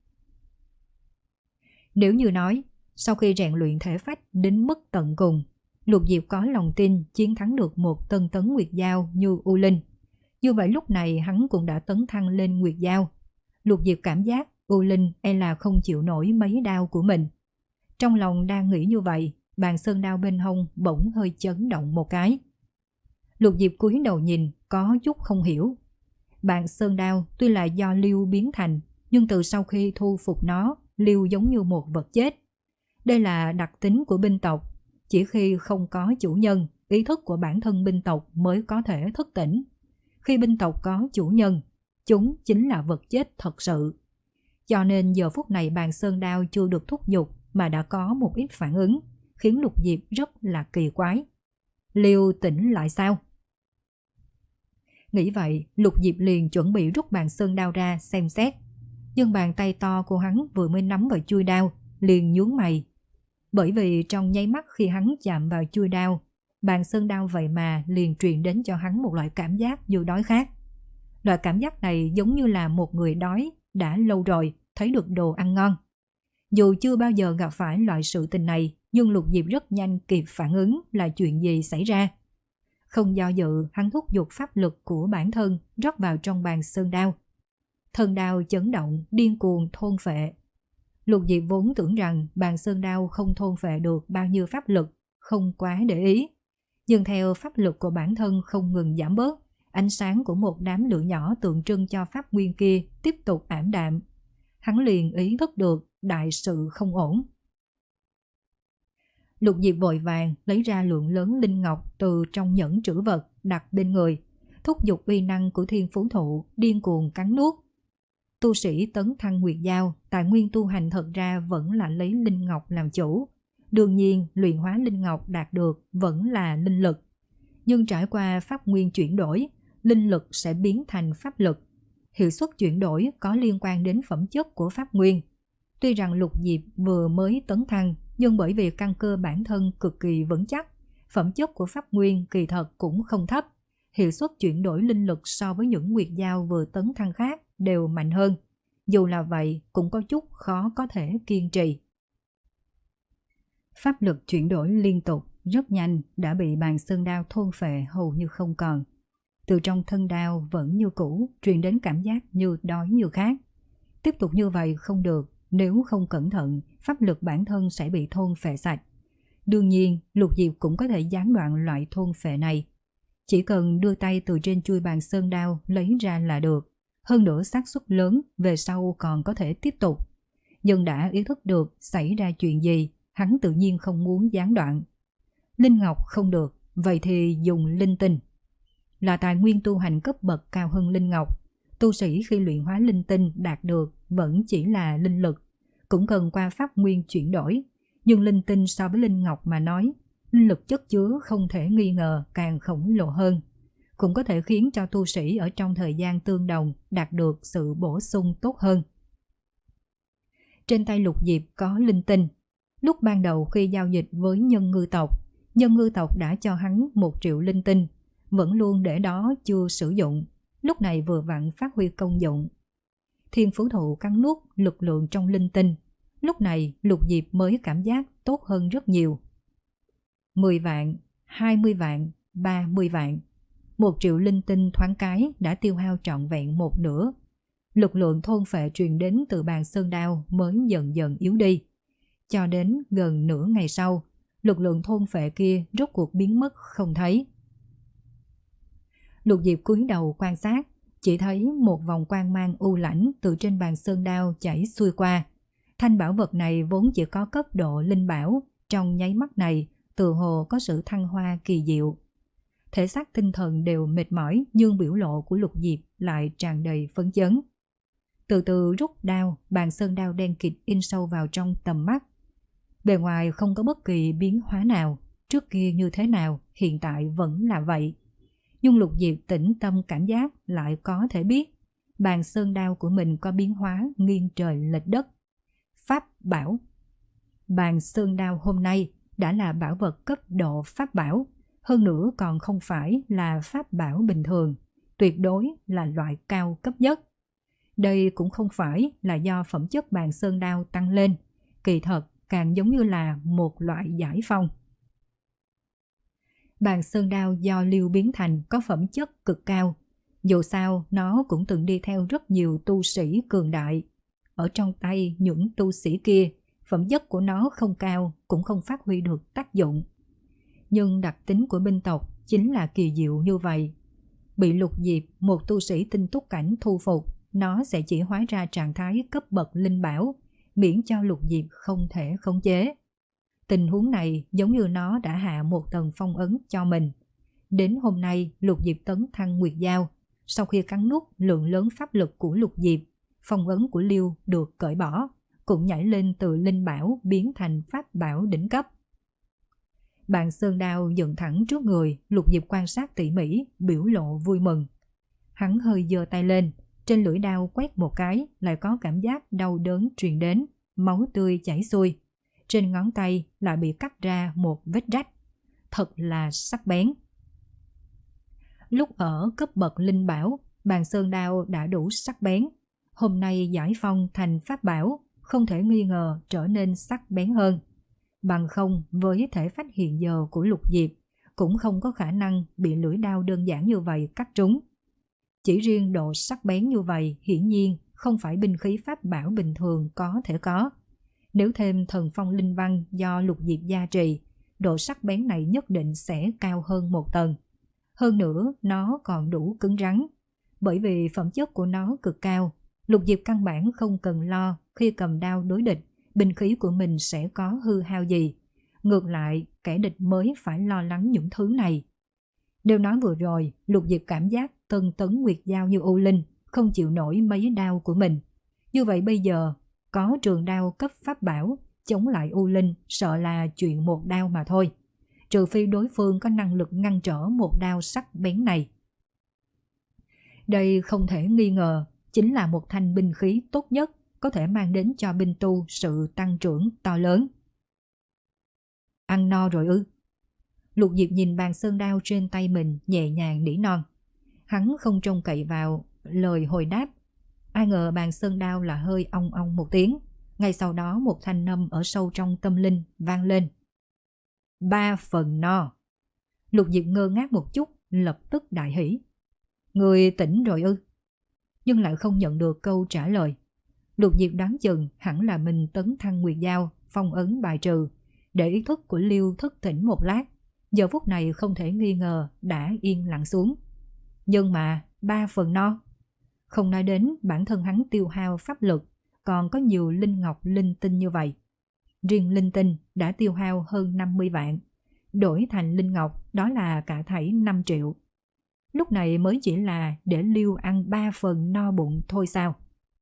Nếu như nói, sau khi rèn luyện thể phách đến mức tận cùng, Lục Diệp có lòng tin chiến thắng được một tân tấn Nguyệt Giao như U Linh. Như vậy lúc này hắn cũng đã tấn thăng lên Nguyệt Giao. Lục Diệp cảm giác U Linh e là không chịu nổi mấy đao của mình. Trong lòng đang nghĩ như vậy, bàn sơn đao bên hông bỗng hơi chấn động một cái. Lục Diệp cúi đầu nhìn, có chút không hiểu. Bàn sơn đao tuy là do Lưu biến thành, nhưng từ sau khi thu phục nó, Lưu giống như một vật chết. Đây là đặc tính của binh tộc. Chỉ khi không có chủ nhân, ý thức của bản thân binh tộc mới có thể thức tỉnh. Khi binh tộc có chủ nhân, chúng chính là vật chết thật sự. Cho nên giờ phút này bàn sơn đao chưa được thúc giục mà đã có một ít phản ứng, khiến Lục Diệp rất là kỳ quái. Liêu tỉnh lại sao? Nghĩ vậy, Lục Diệp liền chuẩn bị rút bàn sơn đao ra xem xét. Nhưng bàn tay to của hắn vừa mới nắm vào chuôi đao, liền nhướng mày. Bởi vì trong nháy mắt khi hắn chạm vào chuôi đao, bàn sơn đao vậy mà liền truyền đến cho hắn một loại cảm giác như đói khát. Loại cảm giác này giống như là một người đói đã lâu rồi thấy được đồ ăn ngon. Dù chưa bao giờ gặp phải loại sự tình này, nhưng Lục Diệp rất nhanh kịp phản ứng là chuyện gì xảy ra. Không do dự, hắn thúc giục pháp lực của bản thân rót vào trong bàn sơn đao. Thân đao chấn động, điên cuồng thôn phệ. Lục Diệp vốn tưởng rằng bàn sơn đao không thôn phệ được bao nhiêu pháp lực, không quá để ý. Nhưng theo pháp lực của bản thân không ngừng giảm bớt, ánh sáng của một đám lửa nhỏ tượng trưng cho pháp nguyên kia tiếp tục ảm đạm. Hắn liền ý thức được đại sự không ổn. Lục Diệp vội vàng lấy ra lượng lớn linh ngọc từ trong nhẫn trữ vật đặt bên người, thúc giục uy năng của thiên phú thụ điên cuồng cắn nuốt. Tu sĩ tấn thăng nguyệt giao, tài nguyên tu hành thật ra vẫn là lấy linh ngọc làm chủ. Đương nhiên, luyện hóa linh ngọc đạt được vẫn là linh lực. Nhưng trải qua pháp nguyên chuyển đổi, linh lực sẽ biến thành pháp lực. Hiệu suất chuyển đổi có liên quan đến phẩm chất của pháp nguyên. Tuy rằng Lục Diệp vừa mới tấn thăng, nhưng bởi vì căn cơ bản thân cực kỳ vững chắc, phẩm chất của pháp nguyên kỳ thật cũng không thấp. Hiệu suất chuyển đổi linh lực so với những nguyệt giao vừa tấn thăng khác đều mạnh hơn. Dù là vậy, cũng có chút khó có thể kiên trì. Pháp lực chuyển đổi liên tục, rất nhanh đã bị bàn sơn đao thôn phệ hầu như không còn. Từ trong thân đao vẫn như cũ, truyền đến cảm giác như đói như khát. Tiếp tục như vậy không được, nếu không cẩn thận, pháp lực bản thân sẽ bị thôn phệ sạch. Đương nhiên, Lục Diệp cũng có thể gián đoạn loại thôn phệ này. Chỉ cần đưa tay từ trên chuôi bàn sơn đao lấy ra là được. Hơn nữa xác suất lớn về sau còn có thể tiếp tục. Nhưng đã ý thức được xảy ra chuyện gì, hắn tự nhiên không muốn gián đoạn. Linh ngọc không được, vậy thì dùng linh tinh. Là tài nguyên tu hành cấp bậc cao hơn linh ngọc. Tu sĩ khi luyện hóa linh tinh đạt được vẫn chỉ là linh lực, cũng cần qua pháp nguyên chuyển đổi. Nhưng linh tinh so với linh ngọc mà nói, linh lực chất chứa không thể nghi ngờ càng khổng lồ hơn, cũng có thể khiến cho tu sĩ ở trong thời gian tương đồng đạt được sự bổ sung tốt hơn. Trên tay Lục Diệp có linh tinh. Lúc ban đầu khi giao dịch với nhân ngư tộc, nhân ngư tộc đã cho hắn một triệu linh tinh, vẫn luôn để đó chưa sử dụng, lúc này vừa vặn phát huy công dụng. Thiên phú thụ cắn nuốt lực lượng trong linh tinh, lúc này Lục Diệp mới cảm giác tốt hơn rất nhiều. mười vạn, hai mươi vạn, ba mươi vạn. Một triệu linh tinh thoáng cái đã tiêu hao trọn vẹn một nửa. Lực lượng thôn phệ truyền đến từ bàn sơn đao mới dần dần yếu đi. Cho đến gần nửa ngày sau, lực lượng thôn phệ kia rốt cuộc biến mất không thấy. Lục Diệp cúi đầu quan sát, chỉ thấy một vòng quang mang u lãnh từ trên bàn sơn đao chảy xuôi qua. Thanh bảo vật này vốn chỉ có cấp độ linh bảo, trong nháy mắt này tự hồ có sự thăng hoa kỳ diệu. Thể xác tinh thần đều mệt mỏi, nhưng biểu lộ của Lục Diệp lại tràn đầy phấn chấn. Từ từ rút đao, bàn sơn đao đen kịt in sâu vào trong tầm mắt. Bề ngoài không có bất kỳ biến hóa nào, trước kia như thế nào, hiện tại vẫn là vậy. Nhưng Lục Diệp tĩnh tâm cảm giác lại có thể biết, bàn sơn đao của mình có biến hóa nghiêng trời lệch đất. Pháp bảo. Bàn sơn đao hôm nay đã là bảo vật cấp độ pháp bảo, hơn nữa còn không phải là pháp bảo bình thường, tuyệt đối là loại cao cấp nhất. Đây cũng không phải là do phẩm chất bàn sơn đao tăng lên, kỳ thật càng giống như là một loại giải phong. Bàn sơn đao do lưu biến thành có phẩm chất cực cao, dù sao nó cũng từng đi theo rất nhiều tu sĩ cường đại. Ở trong tay những tu sĩ kia, phẩm chất của nó không cao cũng không phát huy được tác dụng. Nhưng đặc tính của binh tộc chính là kỳ diệu như vậy. Bị Lục Diệp, một tu sĩ tinh túc cảnh thu phục, nó sẽ chỉ hóa ra trạng thái cấp bậc linh bảo, miễn cho Lục Diệp không thể khống chế. Tình huống này giống như nó đã hạ một tầng phong ấn cho mình. Đến hôm nay Lục Diệp tấn thăng nguyệt giao, sau khi cắn nuốt lượng lớn pháp lực của Lục Diệp, phong ấn của Liêu được cởi bỏ, cũng nhảy lên từ linh bảo biến thành pháp bảo đỉnh cấp. Bàn sơn đao dựng thẳng trước người, Lục Diệp quan sát tỉ mỉ, biểu lộ vui mừng. Hắn hơi giơ tay lên, trên lưỡi đao quét một cái, lại có cảm giác đau đớn truyền đến, máu tươi chảy xuôi. trên ngón tay lại bị cắt ra một vết rách. Thật là sắc bén. Lúc ở cấp bậc linh bảo, bàn sơn đao đã đủ sắc bén. Hôm nay giải phong thành pháp bảo, không thể nghi ngờ trở nên sắc bén hơn. Bằng không, với thể phách hiện giờ của Lục Diệp, cũng không có khả năng bị lưỡi đao đơn giản như vậy cắt trúng. Chỉ riêng độ sắc bén như vậy hiển nhiên không phải binh khí pháp bảo bình thường có thể có. Nếu thêm thần phong linh văn do Lục Diệp gia trì, độ sắc bén này nhất định sẽ cao hơn một tầng. Hơn nữa, nó còn đủ cứng rắn. Bởi vì phẩm chất của nó cực cao, Lục Diệp căn bản không cần lo khi cầm đao đối địch, binh khí của mình sẽ có hư hao gì. Ngược lại, kẻ địch mới phải lo lắng những thứ này. Nếu nói vừa rồi, Lục Diệp cảm giác Tân Tấn Nguyệt Giao như U Linh, không chịu nổi mấy đao của mình. Như vậy bây giờ, có trường đao cấp pháp bảo, chống lại U Linh sợ là chuyện một đao mà thôi. Trừ phi đối phương có năng lực ngăn trở một đao sắc bén này. Đây không thể nghi ngờ, chính là một thanh binh khí tốt nhất có thể mang đến cho binh tu sự tăng trưởng to lớn. Ăn no rồi ư? Lục Diệp nhìn bàn sơn đao trên tay mình nhẹ nhàng nỉ non. Hắn không trông cậy vào lời hồi đáp. Ai ngờ bàn sơn đao là hơi ong ong một tiếng. Ngay sau đó một thanh âm ở sâu trong tâm linh vang lên. Ba phần no. Lục Diệp ngơ ngác một chút, lập tức đại hỉ. Người tỉnh rồi ư? Nhưng lại không nhận được câu trả lời. Lục Diệp đoán chừng hẳn là mình tấn thăng Nguyệt Giao, phong ấn bài trừ, để ý thức của Liêu thức tỉnh một lát. Giờ phút này không thể nghi ngờ đã yên lặng xuống. Nhưng mà ba phần no. Không nói đến bản thân hắn tiêu hao pháp lực, còn có nhiều linh ngọc linh tinh như vậy. Riêng linh tinh đã tiêu hao hơn năm mươi vạn. Đổi thành linh ngọc đó là cả thảy năm triệu. Lúc này mới chỉ là để Liêu ăn ba phần no bụng thôi sao?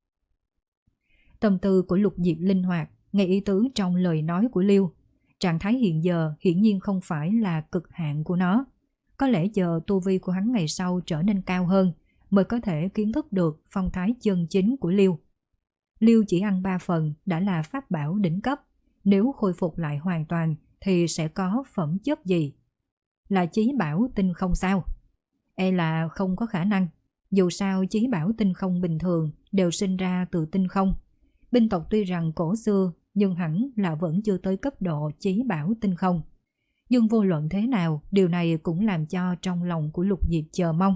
Tâm tư của Lục Diệp linh hoạt, nghe ý tứ trong lời nói của Liêu. Trạng thái hiện giờ hiển nhiên không phải là cực hạn của nó. Có lẽ chờ tu vi của hắn ngày sau trở nên cao hơn mới có thể kiến thức được phong thái chân chính của Liêu. Liêu chỉ ăn ba phần đã là pháp bảo đỉnh cấp. Nếu khôi phục lại hoàn toàn thì sẽ có phẩm chất gì? Là chí bảo tinh không sao? E là không có khả năng. Dù sao chí bảo tinh không bình thường đều sinh ra từ tinh không. Binh tộc tuy rằng cổ xưa nhưng hẳn là vẫn chưa tới cấp độ chí bảo tinh không. Nhưng vô luận thế nào, điều này cũng làm cho trong lòng của Lục Diệp chờ mong.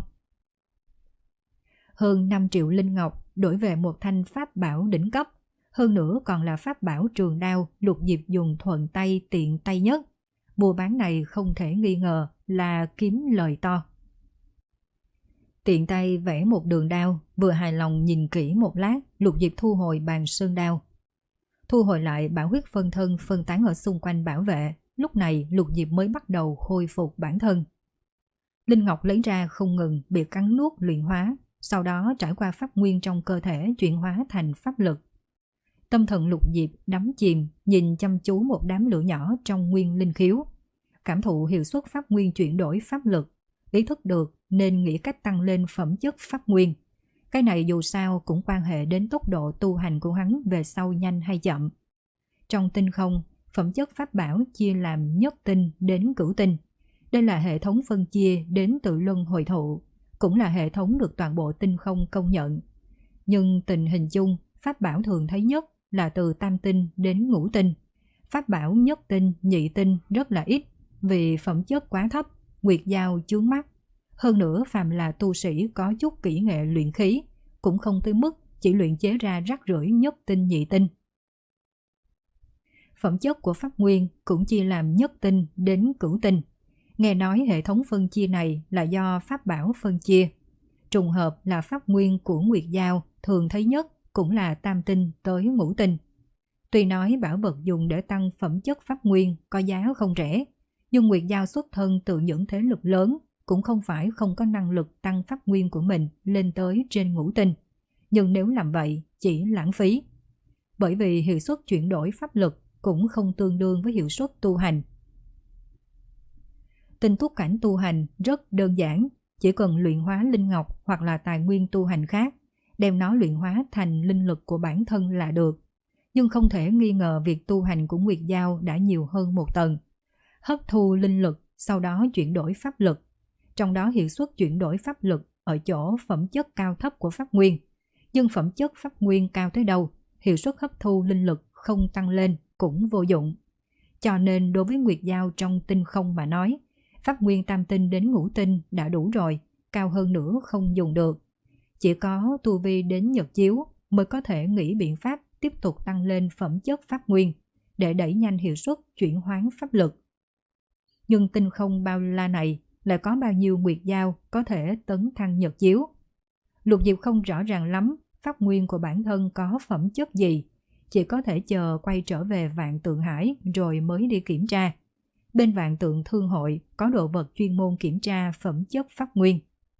Hơn năm triệu linh ngọc đổi về một thanh pháp bảo đỉnh cấp. Hơn nữa còn là pháp bảo trường đao Lục Diệp dùng thuận tay tiện tay nhất. Mua bán này không thể nghi ngờ là kiếm lời to. Tiện tay vẽ một đường đao, vừa hài lòng nhìn kỹ một lát, Lục Diệp thu hồi bàn sơn đao. Thu hồi lại bảo huyết phân thân phân tán ở xung quanh bảo vệ, lúc này Lục Diệp mới bắt đầu khôi phục bản thân. Linh ngọc lấy ra không ngừng bị cắn nuốt luyện hóa, sau đó trải qua pháp nguyên trong cơ thể chuyển hóa thành pháp lực. Tâm thần Lục Diệp đắm chìm, nhìn chăm chú một đám lửa nhỏ trong nguyên linh khiếu. Cảm thụ hiệu suất pháp nguyên chuyển đổi pháp lực, ý thức được nên nghĩ cách tăng lên phẩm chất pháp nguyên. Cái này dù sao cũng quan hệ đến tốc độ tu hành của hắn về sau nhanh hay chậm. Trong tinh không, phẩm chất pháp bảo chia làm nhất tinh đến cửu tinh. Đây là hệ thống phân chia đến từ luân hồi thụ, cũng là hệ thống được toàn bộ tinh không công nhận. Nhưng tình hình chung, pháp bảo thường thấy nhất là từ tam tinh đến ngũ tinh. Pháp bảo nhất tinh, nhị tinh rất là ít vì phẩm chất quá thấp, nguyệt giao chướng mắt. Hơn nữa phàm là tu sĩ có chút kỹ nghệ luyện khí, cũng không tới mức chỉ luyện chế ra rác rưởi nhất tinh nhị tinh. Phẩm chất của pháp nguyên cũng chia làm nhất tinh đến cửu tinh. Nghe nói hệ thống phân chia này là do pháp bảo phân chia. Trùng hợp là pháp nguyên của nguyệt giao thường thấy nhất cũng là tam tinh tới ngũ tinh. Tuy nói bảo vật dùng để tăng phẩm chất pháp nguyên có giá không rẻ, nhưng nguyệt giao xuất thân từ những thế lực lớn cũng không phải không có năng lực tăng pháp nguyên của mình lên tới trên ngũ tinh. Nhưng nếu làm vậy chỉ lãng phí. Bởi vì hiệu suất chuyển đổi pháp lực cũng không tương đương với hiệu suất tu hành. Tinh túc cảnh tu hành rất đơn giản, chỉ cần luyện hóa linh ngọc hoặc là tài nguyên tu hành khác, đem nó luyện hóa thành linh lực của bản thân là được. nhưng không thể nghi ngờ việc tu hành của Nguyệt Giao đã nhiều hơn một tầng. Hấp thu linh lực, sau đó chuyển đổi pháp lực. Trong đó hiệu suất chuyển đổi pháp lực ở chỗ phẩm chất cao thấp của pháp nguyên. Nhưng phẩm chất pháp nguyên cao tới đâu, hiệu suất hấp thu linh lực không tăng lên cũng vô dụng. Cho nên đối với Nguyệt Giao trong tinh không mà nói, pháp nguyên tam tinh đến ngũ tinh đã đủ rồi, cao hơn nữa không dùng được. Chỉ có tu vi đến nhật chiếu mới có thể nghĩ biện pháp tiếp tục tăng lên phẩm chất pháp nguyên để đẩy nhanh hiệu suất chuyển hóa pháp lực. Nhưng tinh không bao la này lại có bao nhiêu Nguyệt Giao có thể tấn thăng nhật chiếu. Lục Diệp không rõ ràng lắm pháp nguyên của bản thân có phẩm chất gì, chỉ có thể chờ quay trở về Vạn Tượng Hải rồi mới đi kiểm tra. Bên Vạn Tượng Thương hội có đồ vật chuyên môn kiểm tra phẩm chất pháp nguyên.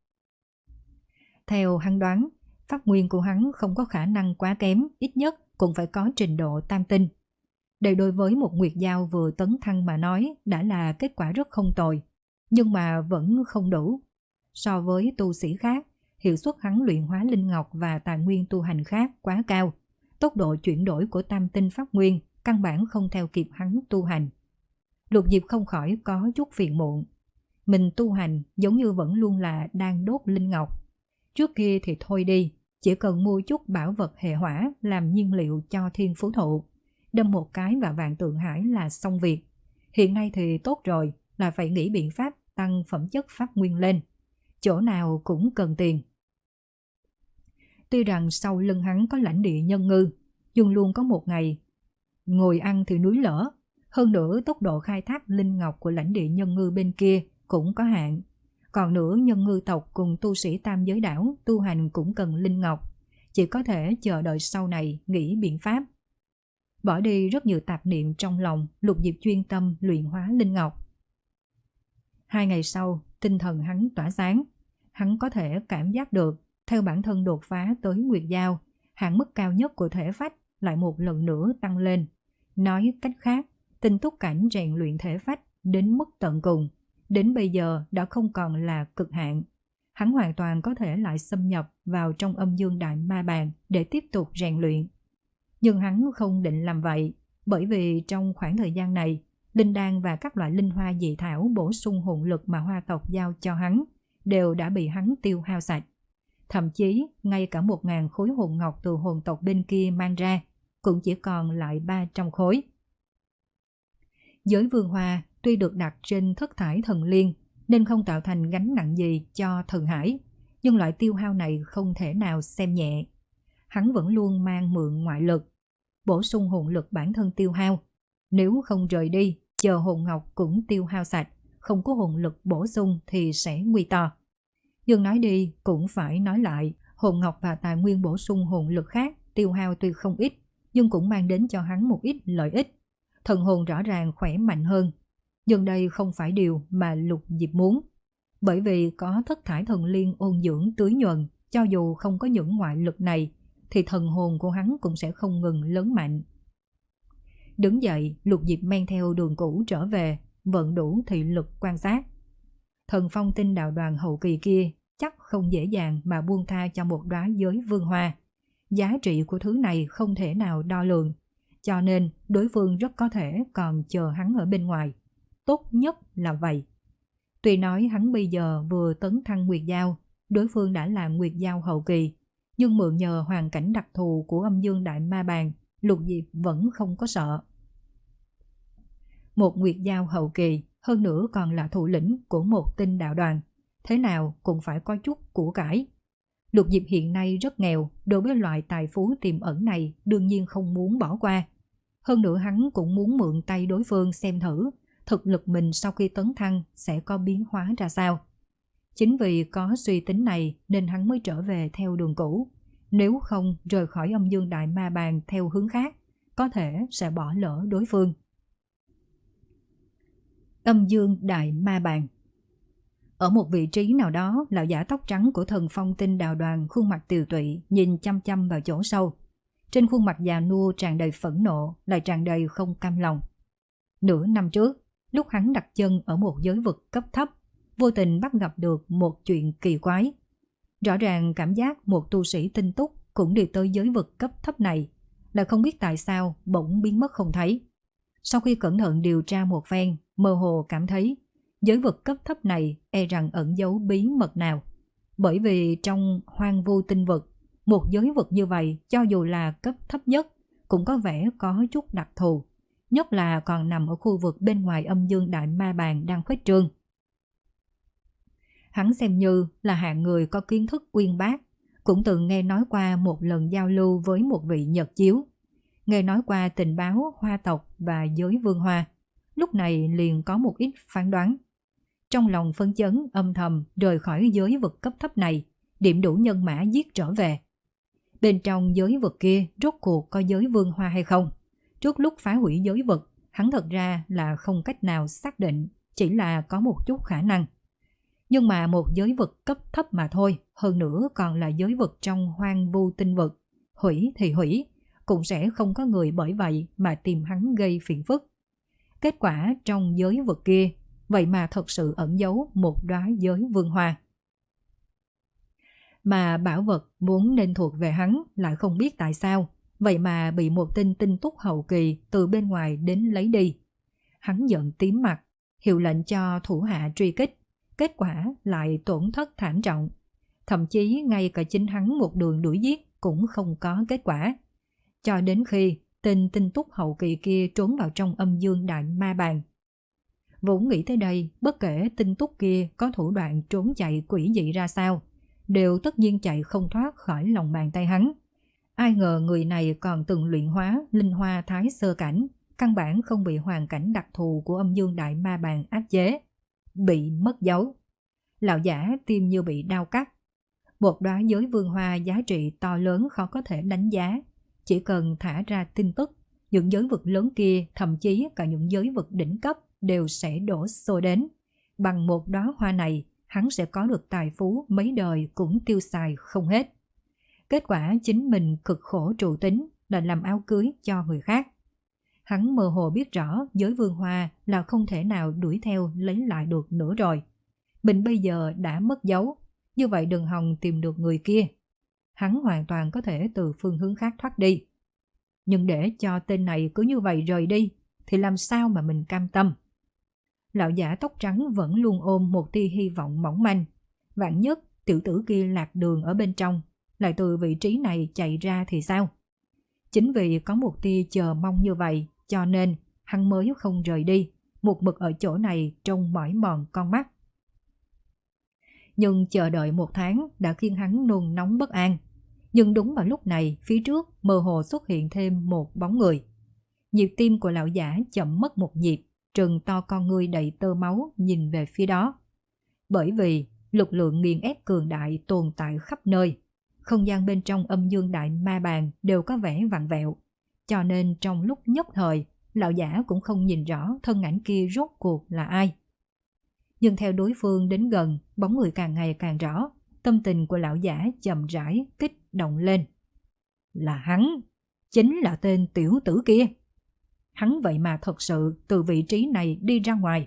Theo hắn đoán, pháp nguyên của hắn không có khả năng quá kém, ít nhất cũng phải có trình độ tam tinh. Đây đối với một Nguyệt Giao vừa tấn thăng mà nói đã là kết quả rất không tồi, nhưng mà vẫn không đủ. So với tu sĩ khác, hiệu suất hắn luyện hóa linh ngọc và tài nguyên tu hành khác quá cao. Tốc độ chuyển đổi của tam tinh pháp nguyên căn bản không theo kịp hắn tu hành. Lục Diệp không khỏi có chút phiền muộn. Mình tu hành giống như vẫn luôn là đang đốt linh ngọc. Trước kia thì thôi đi, chỉ cần mua chút bảo vật hệ hỏa làm nhiên liệu cho thiên phú thụ, đâm một cái vào Vạn Tượng Hải là xong việc. Hiện nay thì tốt rồi, là phải nghĩ biện pháp tăng phẩm chất pháp nguyên lên. Chỗ nào cũng cần tiền. Tuy rằng sau lưng hắn có lãnh địa nhân ngư, nhưng luôn có một ngày ngồi ăn thì núi lở. Hơn nữa tốc độ khai thác linh ngọc của lãnh địa nhân ngư bên kia cũng có hạn. Còn nữa nhân ngư tộc cùng tu sĩ tam giới đảo tu hành cũng cần linh ngọc. Chỉ có thể chờ đợi sau này nghĩ biện pháp. Bỏ đi rất nhiều tạp niệm trong lòng, Lục Diệp chuyên tâm luyện hóa linh ngọc. Hai ngày sau, tinh thần hắn tỏa sáng. Hắn có thể cảm giác được, theo bản thân đột phá tới Nguyệt Giao, hạn mức cao nhất của thể phách lại một lần nữa tăng lên. Nói cách khác, tinh túc cảnh rèn luyện thể phách đến mức tận cùng, đến bây giờ đã không còn là cực hạn. Hắn hoàn toàn có thể lại xâm nhập vào trong âm dương đại ma bàn để tiếp tục rèn luyện. Nhưng hắn không định làm vậy, bởi vì trong khoảng thời gian này, linh đan và các loại linh hoa dị thảo bổ sung hồn lực mà hoa tộc giao cho hắn đều đã bị hắn tiêu hao sạch. Thậm chí, ngay cả một ngàn khối hồn ngọc từ hồn tộc bên kia mang ra, cũng chỉ còn lại ba trăm khối. Giới vương hoa tuy được đặt trên thất thải thần liên nên không tạo thành gánh nặng gì cho thần hải, nhưng loại tiêu hao này không thể nào xem nhẹ. Hắn vẫn luôn mang mượn ngoại lực, bổ sung hồn lực bản thân tiêu hao. Nếu không rời đi, chờ hồn ngọc cũng tiêu hao sạch, không có hồn lực bổ sung thì sẽ nguy to. Nhưng nói đi cũng phải nói lại, hồn ngọc và tài nguyên bổ sung hồn lực khác tiêu hao tuy không ít, nhưng cũng mang đến cho hắn một ít lợi ích. Thần hồn rõ ràng khỏe mạnh hơn. Nhưng đây không phải điều mà Lục Diệp muốn. Bởi vì có thất thải thần liên ôn dưỡng tưới nhuần, cho dù không có những ngoại lực này, thì thần hồn của hắn cũng sẽ không ngừng lớn mạnh. Đứng dậy, Lục Diệp men theo đường cũ trở về, vận đủ thị lực quan sát. Thần phong tinh đạo đoàn hậu kỳ kia chắc không dễ dàng mà buông tha cho một đóa giới vương hoa. Giá trị của thứ này không thể nào đo lường, cho nên đối phương rất có thể còn chờ hắn ở bên ngoài. Tốt nhất là vậy. Tuy nói hắn bây giờ vừa tấn thăng Nguyệt Giao, đối phương đã là Nguyệt Giao hậu kỳ, nhưng mượn nhờ hoàn cảnh đặc thù của âm dương đại ma bàn, Lục Diệp vẫn không có sợ. Một Nguyệt Giao hậu kỳ, hơn nữa còn là thủ lĩnh của một tinh đạo đoàn, thế nào cũng phải có chút của cải. Lục Diệp hiện nay rất nghèo, đối với loại tài phú tiềm ẩn này đương nhiên không muốn bỏ qua. Hơn nữa hắn cũng muốn mượn tay đối phương xem thử thực lực mình sau khi tấn thăng sẽ có biến hóa ra sao. Chính vì có suy tính này nên hắn mới trở về theo đường cũ. Nếu không rời khỏi âm dương đại ma bàn theo hướng khác, có thể sẽ bỏ lỡ đối phương. Âm dương đại ma bàn. Ở một vị trí nào đó, lão giả tóc trắng của thần phong tinh đạo đoàn khuôn mặt tiều tụy nhìn chăm chăm vào chỗ sâu. Trên khuôn mặt già nua tràn đầy phẫn nộ, lại tràn đầy không cam lòng. Nửa năm trước, lúc hắn đặt chân ở một giới vực cấp thấp, vô tình bắt gặp được một chuyện kỳ quái. Rõ ràng cảm giác một tu sĩ tinh túc cũng đi tới giới vực cấp thấp này. là không biết tại sao bỗng biến mất không thấy. Sau khi cẩn thận điều tra một phen, mơ hồ cảm thấy giới vực cấp thấp này e rằng ẩn giấu bí mật nào. Bởi vì trong hoang vu tinh vực, một giới vực như vậy cho dù là cấp thấp nhất cũng có vẻ có chút đặc thù, nhất là còn nằm ở khu vực bên ngoài âm dương đại ma bàn đang khuếch trương. Hắn xem như là hạng người có kiến thức uyên bác, cũng từng nghe nói qua một lần giao lưu với một vị Nhật chiếu, nghe nói qua tình báo hoa tộc và giới vương hoa, lúc này liền có một ít phán đoán. Trong lòng phấn chấn âm thầm rời khỏi giới vực cấp thấp này, điểm đủ nhân mã giết trở về. Bên trong giới vực kia rốt cuộc có giới vương hoa hay không? Trước lúc phá hủy giới vực, hắn thật ra là không cách nào xác định, chỉ là có một chút khả năng. Nhưng mà một giới vực cấp thấp mà thôi, hơn nữa còn là giới vực trong hoang vu tinh vực. Hủy thì hủy, cũng sẽ không có người bởi vậy mà tìm hắn gây phiền phức. Kết quả trong giới vực kia, vậy mà thật sự ẩn giấu một đóa giới vương hoa. Mà bảo vật vốn nên thuộc về hắn lại không biết tại sao, vậy mà bị một tên tinh túc hậu kỳ từ bên ngoài đến lấy đi. Hắn giận tím mặt, hiệu lệnh cho thủ hạ truy kích, kết quả lại tổn thất thảm trọng. Thậm chí ngay cả chính hắn một đường đuổi giết cũng không có kết quả. Cho đến khi tên tinh túc hậu kỳ kia trốn vào trong âm dương đại ma bàn. Vốn nghĩ tới đây, bất kể tinh túc kia có thủ đoạn trốn chạy quỷ dị ra sao, đều tất nhiên chạy không thoát khỏi lòng bàn tay hắn. Ai ngờ người này còn từng luyện hóa linh hoa thái sơ cảnh, căn bản không bị hoàn cảnh đặc thù của âm dương đại ma bàn áp chế, bị mất dấu. Lão giả tim như bị đau cắt. Một đóa giới vương hoa giá trị to lớn khó có thể đánh giá. Chỉ cần thả ra tin tức, những giới vực lớn kia, thậm chí cả những giới vực đỉnh cấp đều sẽ đổ xô đến. Bằng một đóa hoa này, hắn sẽ có được tài phú mấy đời cũng tiêu xài không hết. Kết quả chính mình cực khổ trụ tính là làm áo cưới cho người khác. Hắn mơ hồ biết rõ giới vương hoa là không thể nào đuổi theo lấy lại được nữa rồi. Mình bây giờ đã mất dấu, như vậy đừng hòng tìm được người kia. Hắn hoàn toàn có thể từ phương hướng khác thoát đi. Nhưng để cho tên này cứ như vậy rời đi, thì làm sao mà mình cam tâm? Lão giả tóc trắng vẫn luôn ôm một tia hy vọng mỏng manh. Vạn nhất tiểu tử kia lạc đường ở bên trong, lại từ vị trí này chạy ra thì sao? Chính vì có một tia chờ mong như vậy, cho nên hắn mới không rời đi, một mực ở chỗ này trông mỏi mòn con mắt. Nhưng chờ đợi một tháng đã khiến hắn nôn nóng bất an. Nhưng đúng vào lúc này, phía trước mơ hồ xuất hiện thêm một bóng người. Nhịp tim của lão giả chậm mất một nhịp, trừng to con ngươi đầy tơ máu nhìn về phía đó. Bởi vì lực lượng nghiền ép cường đại tồn tại khắp nơi, không gian bên trong âm dương đại ma bàn đều có vẻ vặn vẹo, cho nên trong lúc nhất thời, lão giả cũng không nhìn rõ thân ảnh kia rốt cuộc là ai. Nhưng theo đối phương đến gần, bóng người càng ngày càng rõ, tâm tình của lão giả chậm rãi kích động lên. Là hắn, chính là tên tiểu tử kia. Hắn vậy mà thật sự từ vị trí này đi ra ngoài.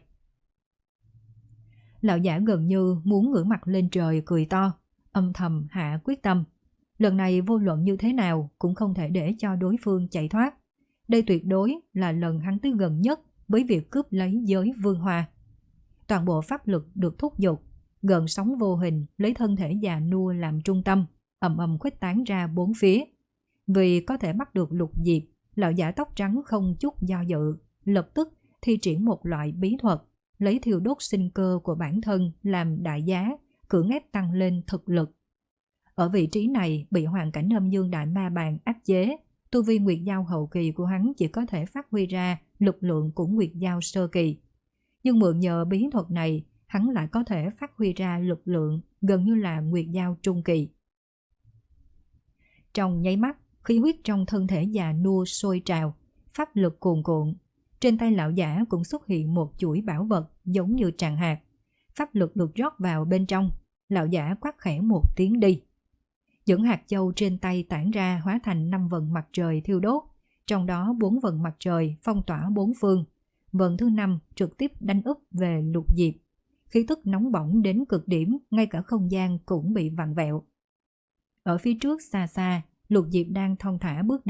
Lão giả gần như muốn ngửa mặt lên trời cười to, âm thầm hạ quyết tâm. Lần này vô luận như thế nào cũng không thể để cho đối phương chạy thoát. Đây tuyệt đối là lần hắn tới gần nhất với việc cướp lấy giới vương hoa. Toàn bộ pháp lực được thúc giục, gần sóng vô hình lấy thân thể già nua làm trung tâm, ầm ầm khuếch tán ra bốn phía. Vì có thể bắt được Lục Diệp, lão giả tóc trắng không chút do dự, lập tức thi triển một loại bí thuật, lấy thiêu đốt sinh cơ của bản thân làm đại giá, cưỡng ép tăng lên thực lực. Ở vị trí này bị hoàn cảnh âm dương đại ma bàn áp chế, tu vi Nguyệt Giao hậu kỳ của hắn chỉ có thể phát huy ra lực lượng của Nguyệt Giao sơ kỳ. Nhưng mượn nhờ bí thuật này, hắn lại có thể phát huy ra lực lượng gần như là Nguyệt Giao trung kỳ. Trong nháy mắt, khí huyết trong thân thể già nua sôi trào, pháp lực cuồn cuộn. Trên tay lão giả cũng xuất hiện một chuỗi bảo vật giống như tràng hạt. Pháp lực được rót vào bên trong, lão giả quát khẽ một tiếng đi. Những hạt châu trên tay tản ra hóa thành năm vầng mặt trời thiêu đốt, trong đó bốn vầng mặt trời phong tỏa bốn phương. Vầng thứ năm trực tiếp đánh úp về Lục Diệp. Khí tức nóng bỏng đến cực điểm, ngay cả không gian cũng bị vặn vẹo. Ở phía trước xa xa, Lục Diệp đang thong thả bước đến,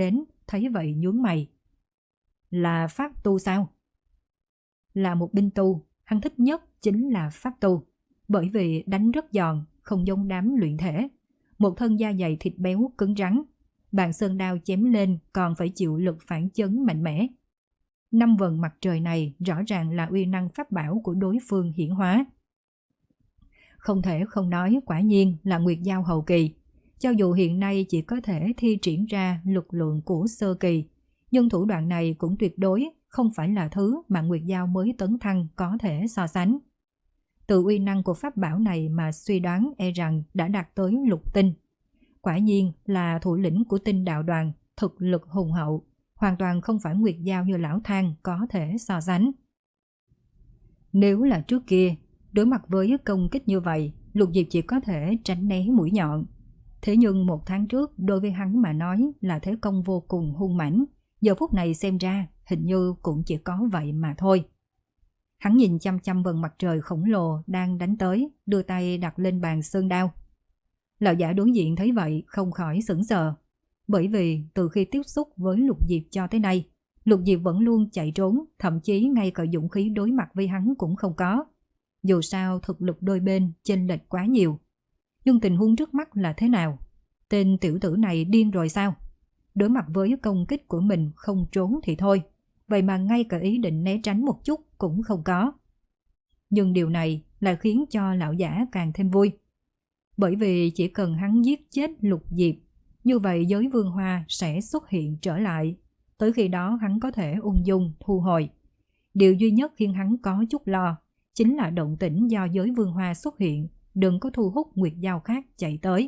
thấy vậy nhướng mày. Là pháp tu sao? Là một binh tu, hắn thích nhất chính là pháp tu, bởi vì đánh rất giòn, không giống đám luyện thể. Một thân da dày thịt béo cứng rắn, bàn sơn đao chém lên còn phải chịu lực phản chấn mạnh mẽ. Năm vần mặt trời này rõ ràng là uy năng pháp bảo của đối phương hiển hóa. Không thể không nói, quả nhiên là Nguyệt Giao hậu kỳ. Cho dù hiện nay chỉ có thể thi triển ra lực lượng của sơ kỳ, nhưng thủ đoạn này cũng tuyệt đối không phải là thứ mà Nguyệt Giao mới tấn thăng có thể so sánh. Từ uy năng của pháp bảo này mà suy đoán e rằng đã đạt tới lục tinh. Quả nhiên là thủ lĩnh của tinh đạo đoàn, thực lực hùng hậu, hoàn toàn không phải Nguyệt Giao như lão Thang có thể so sánh. Nếu là trước kia, đối mặt với công kích như vậy, Lục Diệp chỉ có thể tránh né mũi nhọn. Thế nhưng một tháng trước đối với hắn mà nói là thế công vô cùng hung mãnh, giờ phút này xem ra hình như cũng chỉ có vậy mà thôi. Hắn nhìn chăm chăm vầng mặt trời khổng lồ đang đánh tới, đưa tay đặt lên bàn sơn đao. Lão giả đối diện thấy vậy không khỏi sững sờ, bởi vì từ khi tiếp xúc với Lục Diệp cho tới nay, Lục Diệp vẫn luôn chạy trốn, thậm chí ngay cả dũng khí đối mặt với hắn cũng không có. Dù sao thực lực đôi bên chênh lệch quá nhiều. Nhưng tình huống trước mắt là thế nào? Tên tiểu tử này điên rồi sao? Đối mặt với công kích của mình không trốn thì thôi, vậy mà ngay cả ý định né tránh một chút cũng không có. Nhưng điều này lại khiến cho lão giả càng thêm vui. Bởi vì chỉ cần hắn giết chết Lục Diệp, như vậy giới vương hoa sẽ xuất hiện trở lại. Tới khi đó hắn có thể ung dung thu hồi. Điều duy nhất khiến hắn có chút lo chính là động tĩnh do giới vương hoa xuất hiện, đừng có thu hút Nguyệt Giao khác chạy tới.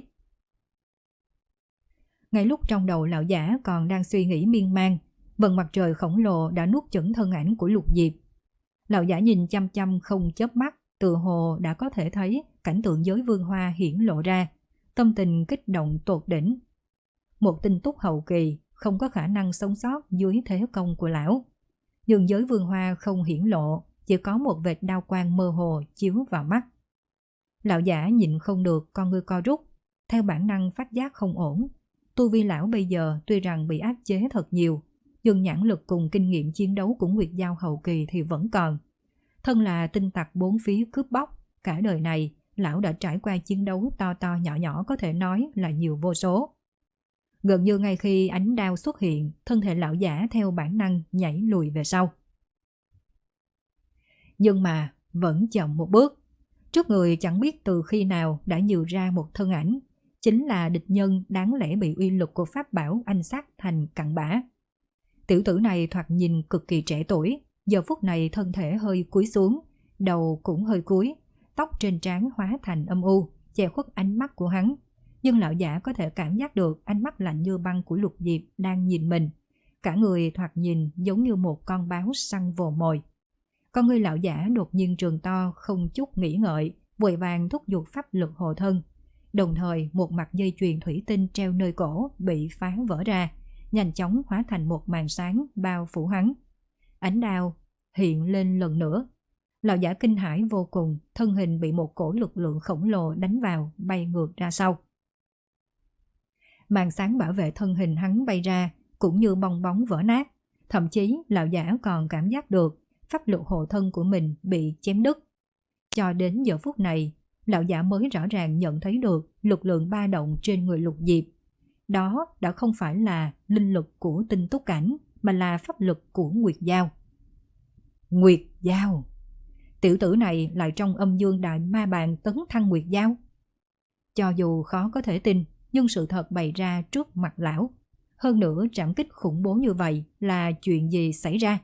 Ngay lúc trong đầu lão giả còn đang suy nghĩ miên man, vầng mặt trời khổng lồ đã nuốt chửng thân ảnh của Lục Diệp. Lão giả nhìn chăm chăm không chớp mắt, tự hồ đã có thể thấy cảnh tượng giới vương hoa hiển lộ ra, tâm tình kích động tột đỉnh. Một tinh túc hậu kỳ không có khả năng sống sót dưới thế công của lão. Nhưng giới vương hoa không hiển lộ, chỉ có một vệt đao quang mơ hồ chiếu vào mắt. Lão giả nhìn không được, con ngươi co rút, theo bản năng phát giác không ổn. Tu vi lão bây giờ tuy rằng bị áp chế thật nhiều, nhưng nhãn lực cùng kinh nghiệm chiến đấu của Nguyệt Giao hậu kỳ thì vẫn còn. Thân là tinh tặc bốn phía cướp bóc, cả đời này lão đã trải qua chiến đấu to to nhỏ nhỏ có thể nói là nhiều vô số. Gần như ngay khi ánh đao xuất hiện, thân thể lão giả theo bản năng nhảy lùi về sau. Nhưng mà vẫn chậm một bước. Trước người chẳng biết từ khi nào đã nhiều ra một thân ảnh, chính là địch nhân đáng lẽ bị uy lực của pháp bảo anh sát thành cặn bã. Tiểu tử này thoạt nhìn cực kỳ trẻ tuổi, giờ phút này thân thể hơi cúi xuống, đầu cũng hơi cúi, tóc trên trán hóa thành âm u, che khuất ánh mắt của hắn. Nhưng lão giả có thể cảm giác được ánh mắt lạnh như băng của Lục Diệp đang nhìn mình. Cả người thoạt nhìn giống như một con báo săn vồ mồi. Con người lão giả đột nhiên trường to, không chút nghĩ ngợi, vội vàng thúc giục pháp lực hộ thân. Đồng thời một mặt dây chuyền thủy tinh treo nơi cổ bị phá vỡ ra, nhanh chóng hóa thành một màn sáng bao phủ hắn. Ánh đao hiện lên lần nữa. Lão giả kinh hãi vô cùng, thân hình bị một cổ lực lượng khổng lồ đánh vào, bay ngược ra sau. Màn sáng bảo vệ thân hình hắn bay ra, cũng như bong bóng vỡ nát. Thậm chí lão giả còn cảm giác được pháp lực hộ thân của mình bị chém đứt. Cho đến giờ phút này, lão giả mới rõ ràng nhận thấy được lực lượng ba động trên người Lục Diệp. Đó đã không phải là linh lực của tinh túc cảnh, mà là pháp lực của Nguyệt Giao. Nguyệt Giao! Tiểu tử này lại trong âm dương đại ma bàn tấn thăng Nguyệt Giao. Cho dù khó có thể tin, nhưng sự thật bày ra trước mặt lão. Hơn nữa trảm kích khủng bố như vậy là chuyện gì xảy ra?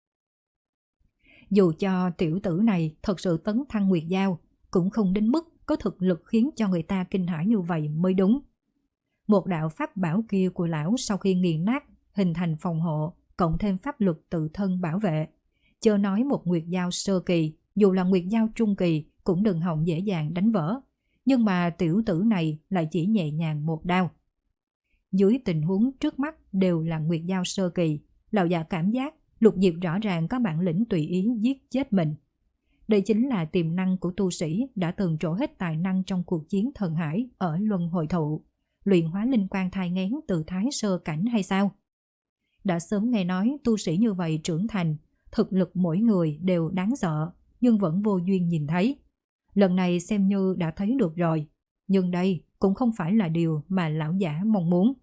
Dù cho tiểu tử này thật sự tấn thăng Nguyệt Giao, cũng không đến mức có thực lực khiến cho người ta kinh hãi như vậy mới đúng. Một đạo pháp bảo kia của lão sau khi nghiền nát, hình thành phòng hộ, cộng thêm pháp lực tự thân bảo vệ. Chớ nói một Nguyệt Giao sơ kỳ, dù là Nguyệt Giao trung kỳ cũng đừng hòng dễ dàng đánh vỡ. Nhưng mà tiểu tử này lại chỉ nhẹ nhàng một đao. Dưới tình huống trước mắt đều là Nguyệt Giao sơ kỳ, lão già cảm giác Lục Diệp rõ ràng có bản lĩnh tùy ý giết chết mình. Đây chính là tiềm năng của tu sĩ đã từng trổ hết tài năng trong cuộc chiến thần hải ở Luân Hồi Thụ, luyện hóa linh quan thai nghén từ thái sơ cảnh hay sao? đã sớm nghe nói tu sĩ như vậy trưởng thành, thực lực mỗi người đều đáng sợ, nhưng vẫn vô duyên nhìn thấy. Lần này xem như đã thấy được rồi, nhưng đây cũng không phải là điều mà lão giả mong muốn.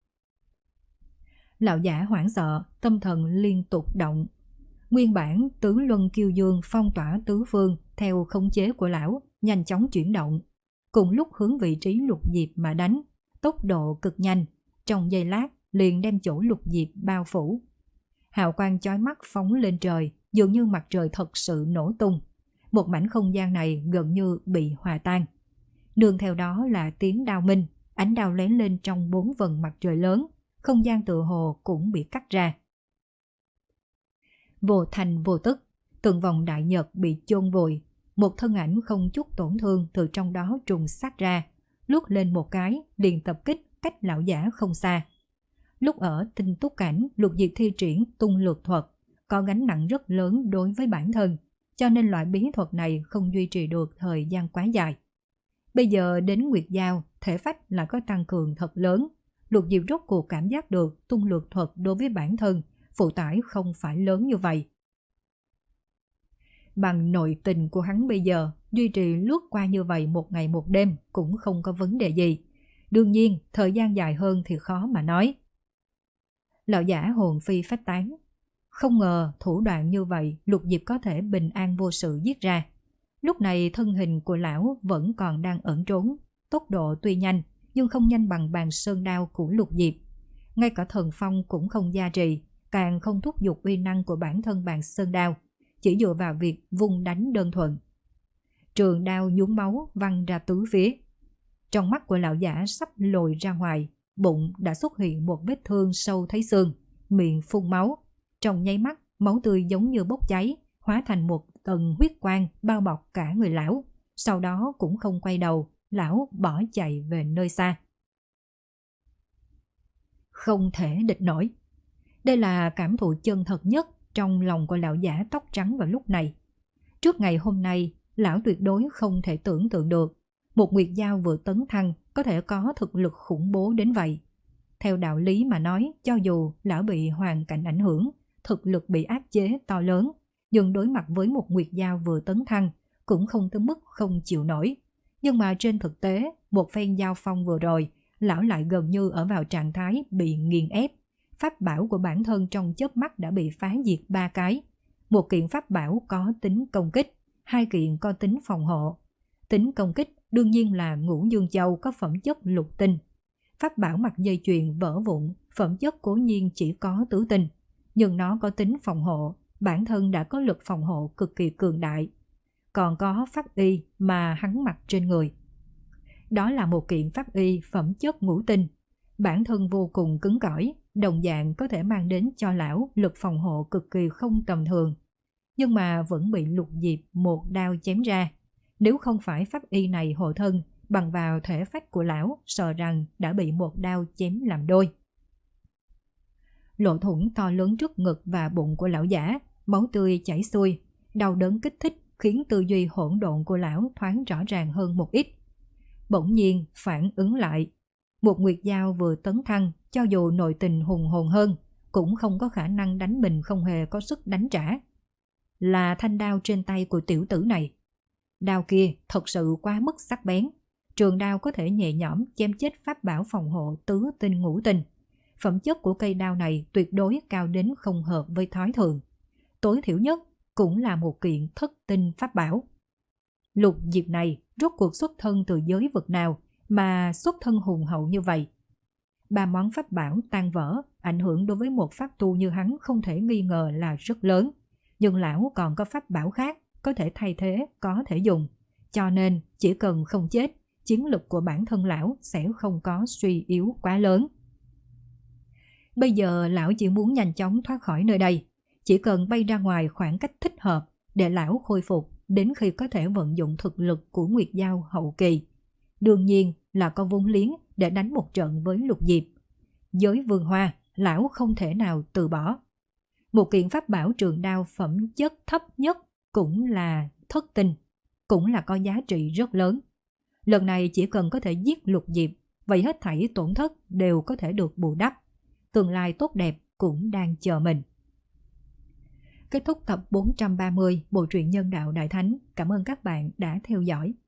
Lão giả hoảng sợ, tâm thần liên tục động. Nguyên bản tứ luân kiêu dương phong tỏa tứ phương theo khống chế của lão, nhanh chóng chuyển động. Cùng lúc hướng vị trí Lục Diệp mà đánh, tốc độ cực nhanh, trong giây lát liền đem chỗ Lục Diệp bao phủ. Hào quang chói mắt phóng lên trời, dường như mặt trời thật sự nổ tung. Một mảnh không gian này gần như bị hòa tan. Đường theo đó là tiếng đao minh, ánh đao lóe lên trong bốn vầng mặt trời lớn, không gian tựa hồ cũng bị cắt ra. Vô thành vô tức, từng vòng đại nhật bị chôn vùi, một thân ảnh không chút tổn thương từ trong đó trùng sát ra, lướt lên một cái liền tập kích cách lão giả không xa. Lúc ở tinh túc cảnh, Lục Diệp thi triển tung lược thuật, có gánh nặng rất lớn đối với bản thân, cho nên loại bí thuật này không duy trì được thời gian quá dài. Bây giờ đến Nguyệt Giao, thể phách là có tăng cường thật lớn. Lục Diệp rốt cuộc cảm giác được tung lược thuật đối với bản thân, phụ tải không phải lớn như vậy. Bằng nội tình của hắn bây giờ, duy trì lướt qua như vậy một ngày một đêm cũng không có vấn đề gì. Đương nhiên, thời gian dài hơn thì khó mà nói. Lão giả hồn phi phách tán. Không ngờ thủ đoạn như vậy Lục Diệp có thể bình an vô sự giết ra. Lúc này thân hình của lão vẫn còn đang ẩn trốn. Tốc độ tuy nhanh, nhưng không nhanh bằng bàn sơn đao của Lục Diệp. Ngay cả thần phong cũng không gia trì, càng không thúc giục uy năng của bản thân bàn sơn đao, chỉ dựa vào việc vung đánh đơn thuần. Trường đao nhuốm máu văng ra tứ phía. Trong mắt của lão giả sắp lồi ra ngoài, bụng đã xuất hiện một vết thương sâu thấy xương, miệng phun máu. Trong nháy mắt, máu tươi giống như bốc cháy, hóa thành một tầng huyết quang bao bọc cả người lão. Sau đó cũng không quay đầu, lão bỏ chạy về nơi xa. Không thể địch nổi. Đây là cảm thụ chân thật nhất trong lòng của lão giả tóc trắng vào lúc này. Trước ngày hôm nay, lão tuyệt đối không thể tưởng tượng được một Nguyệt Giao vừa tấn thăng có thể có thực lực khủng bố đến vậy. Theo đạo lý mà nói, cho dù lão bị hoàn cảnh ảnh hưởng, thực lực bị áp chế to lớn, nhưng đối mặt với một Nguyệt Giao vừa tấn thăng cũng không tới mức không chịu nổi. Nhưng mà trên thực tế, một phen giao phong vừa rồi, lão lại gần như ở vào trạng thái bị nghiền ép. Pháp bảo của bản thân trong chớp mắt đã bị phá diệt ba cái. Một kiện pháp bảo có tính công kích, hai kiện có tính phòng hộ. Tính công kích đương nhiên là Ngũ Dương Châu có phẩm chất lục tinh. Pháp bảo mặt dây chuyền vỡ vụn, phẩm chất cố nhiên chỉ có tứ tinh, nhưng nó có tính phòng hộ, bản thân đã có lực phòng hộ cực kỳ cường đại. Còn có pháp y mà hắn mặc trên người. Đó là một kiện pháp y phẩm chất ngũ tinh, bản thân vô cùng cứng cỏi, đồng dạng có thể mang đến cho lão lực phòng hộ cực kỳ không tầm thường. Nhưng mà vẫn bị Lục Diệp một đao chém ra. Nếu không phải pháp y này hộ thân, bằng vào thể phách của lão, sợ rằng đã bị một đao chém làm đôi. Lỗ thủng to lớn trước ngực và bụng của lão giả, máu tươi chảy xuôi, đau đớn kích thích khiến tư duy hỗn độn của lão thoáng rõ ràng hơn một ít. Bỗng nhiên phản ứng lại, một Nguyệt Giao vừa tấn thăng, cho dù nội tình hùng hồn hơn, cũng không có khả năng đánh mình không hề có sức đánh trả. Là thanh đao trên tay của tiểu tử này. Đao kia thật sự quá mức sắc bén, trường đao có thể nhẹ nhõm chém chết pháp bảo phòng hộ tứ tinh ngũ tinh. Phẩm chất của cây đao này tuyệt đối cao đến không hợp với thói thường. Tối thiểu nhất cũng là một kiện thất tinh pháp bảo. Lục Diệp này rốt cuộc xuất thân từ giới vực nào mà xuất thân hùng hậu như vậy? Ba món pháp bảo tan vỡ, ảnh hưởng đối với một pháp tu như hắn không thể nghi ngờ là rất lớn. Nhưng lão còn có pháp bảo khác có thể thay thế, có thể dùng. Cho nên chỉ cần không chết, chiến lực của bản thân lão sẽ không có suy yếu quá lớn. Bây giờ lão chỉ muốn nhanh chóng thoát khỏi nơi đây. Chỉ cần bay ra ngoài khoảng cách thích hợp để lão khôi phục đến khi có thể vận dụng thực lực của Nguyệt Giao hậu kỳ. Đương nhiên là có vốn liếng để đánh một trận với Lục Diệp. Giới vương hoa, lão không thể nào từ bỏ. Một kiện pháp bảo trường đao phẩm chất thấp nhất cũng là thất tinh, cũng là có giá trị rất lớn. Lần này chỉ cần có thể giết Lục Diệp, vậy hết thảy tổn thất đều có thể được bù đắp. Tương lai tốt đẹp cũng đang chờ mình. Kết thúc tập bốn trăm ba mươi Bộ truyện Nhân đạo Đại Thánh. Cảm ơn các bạn đã theo dõi.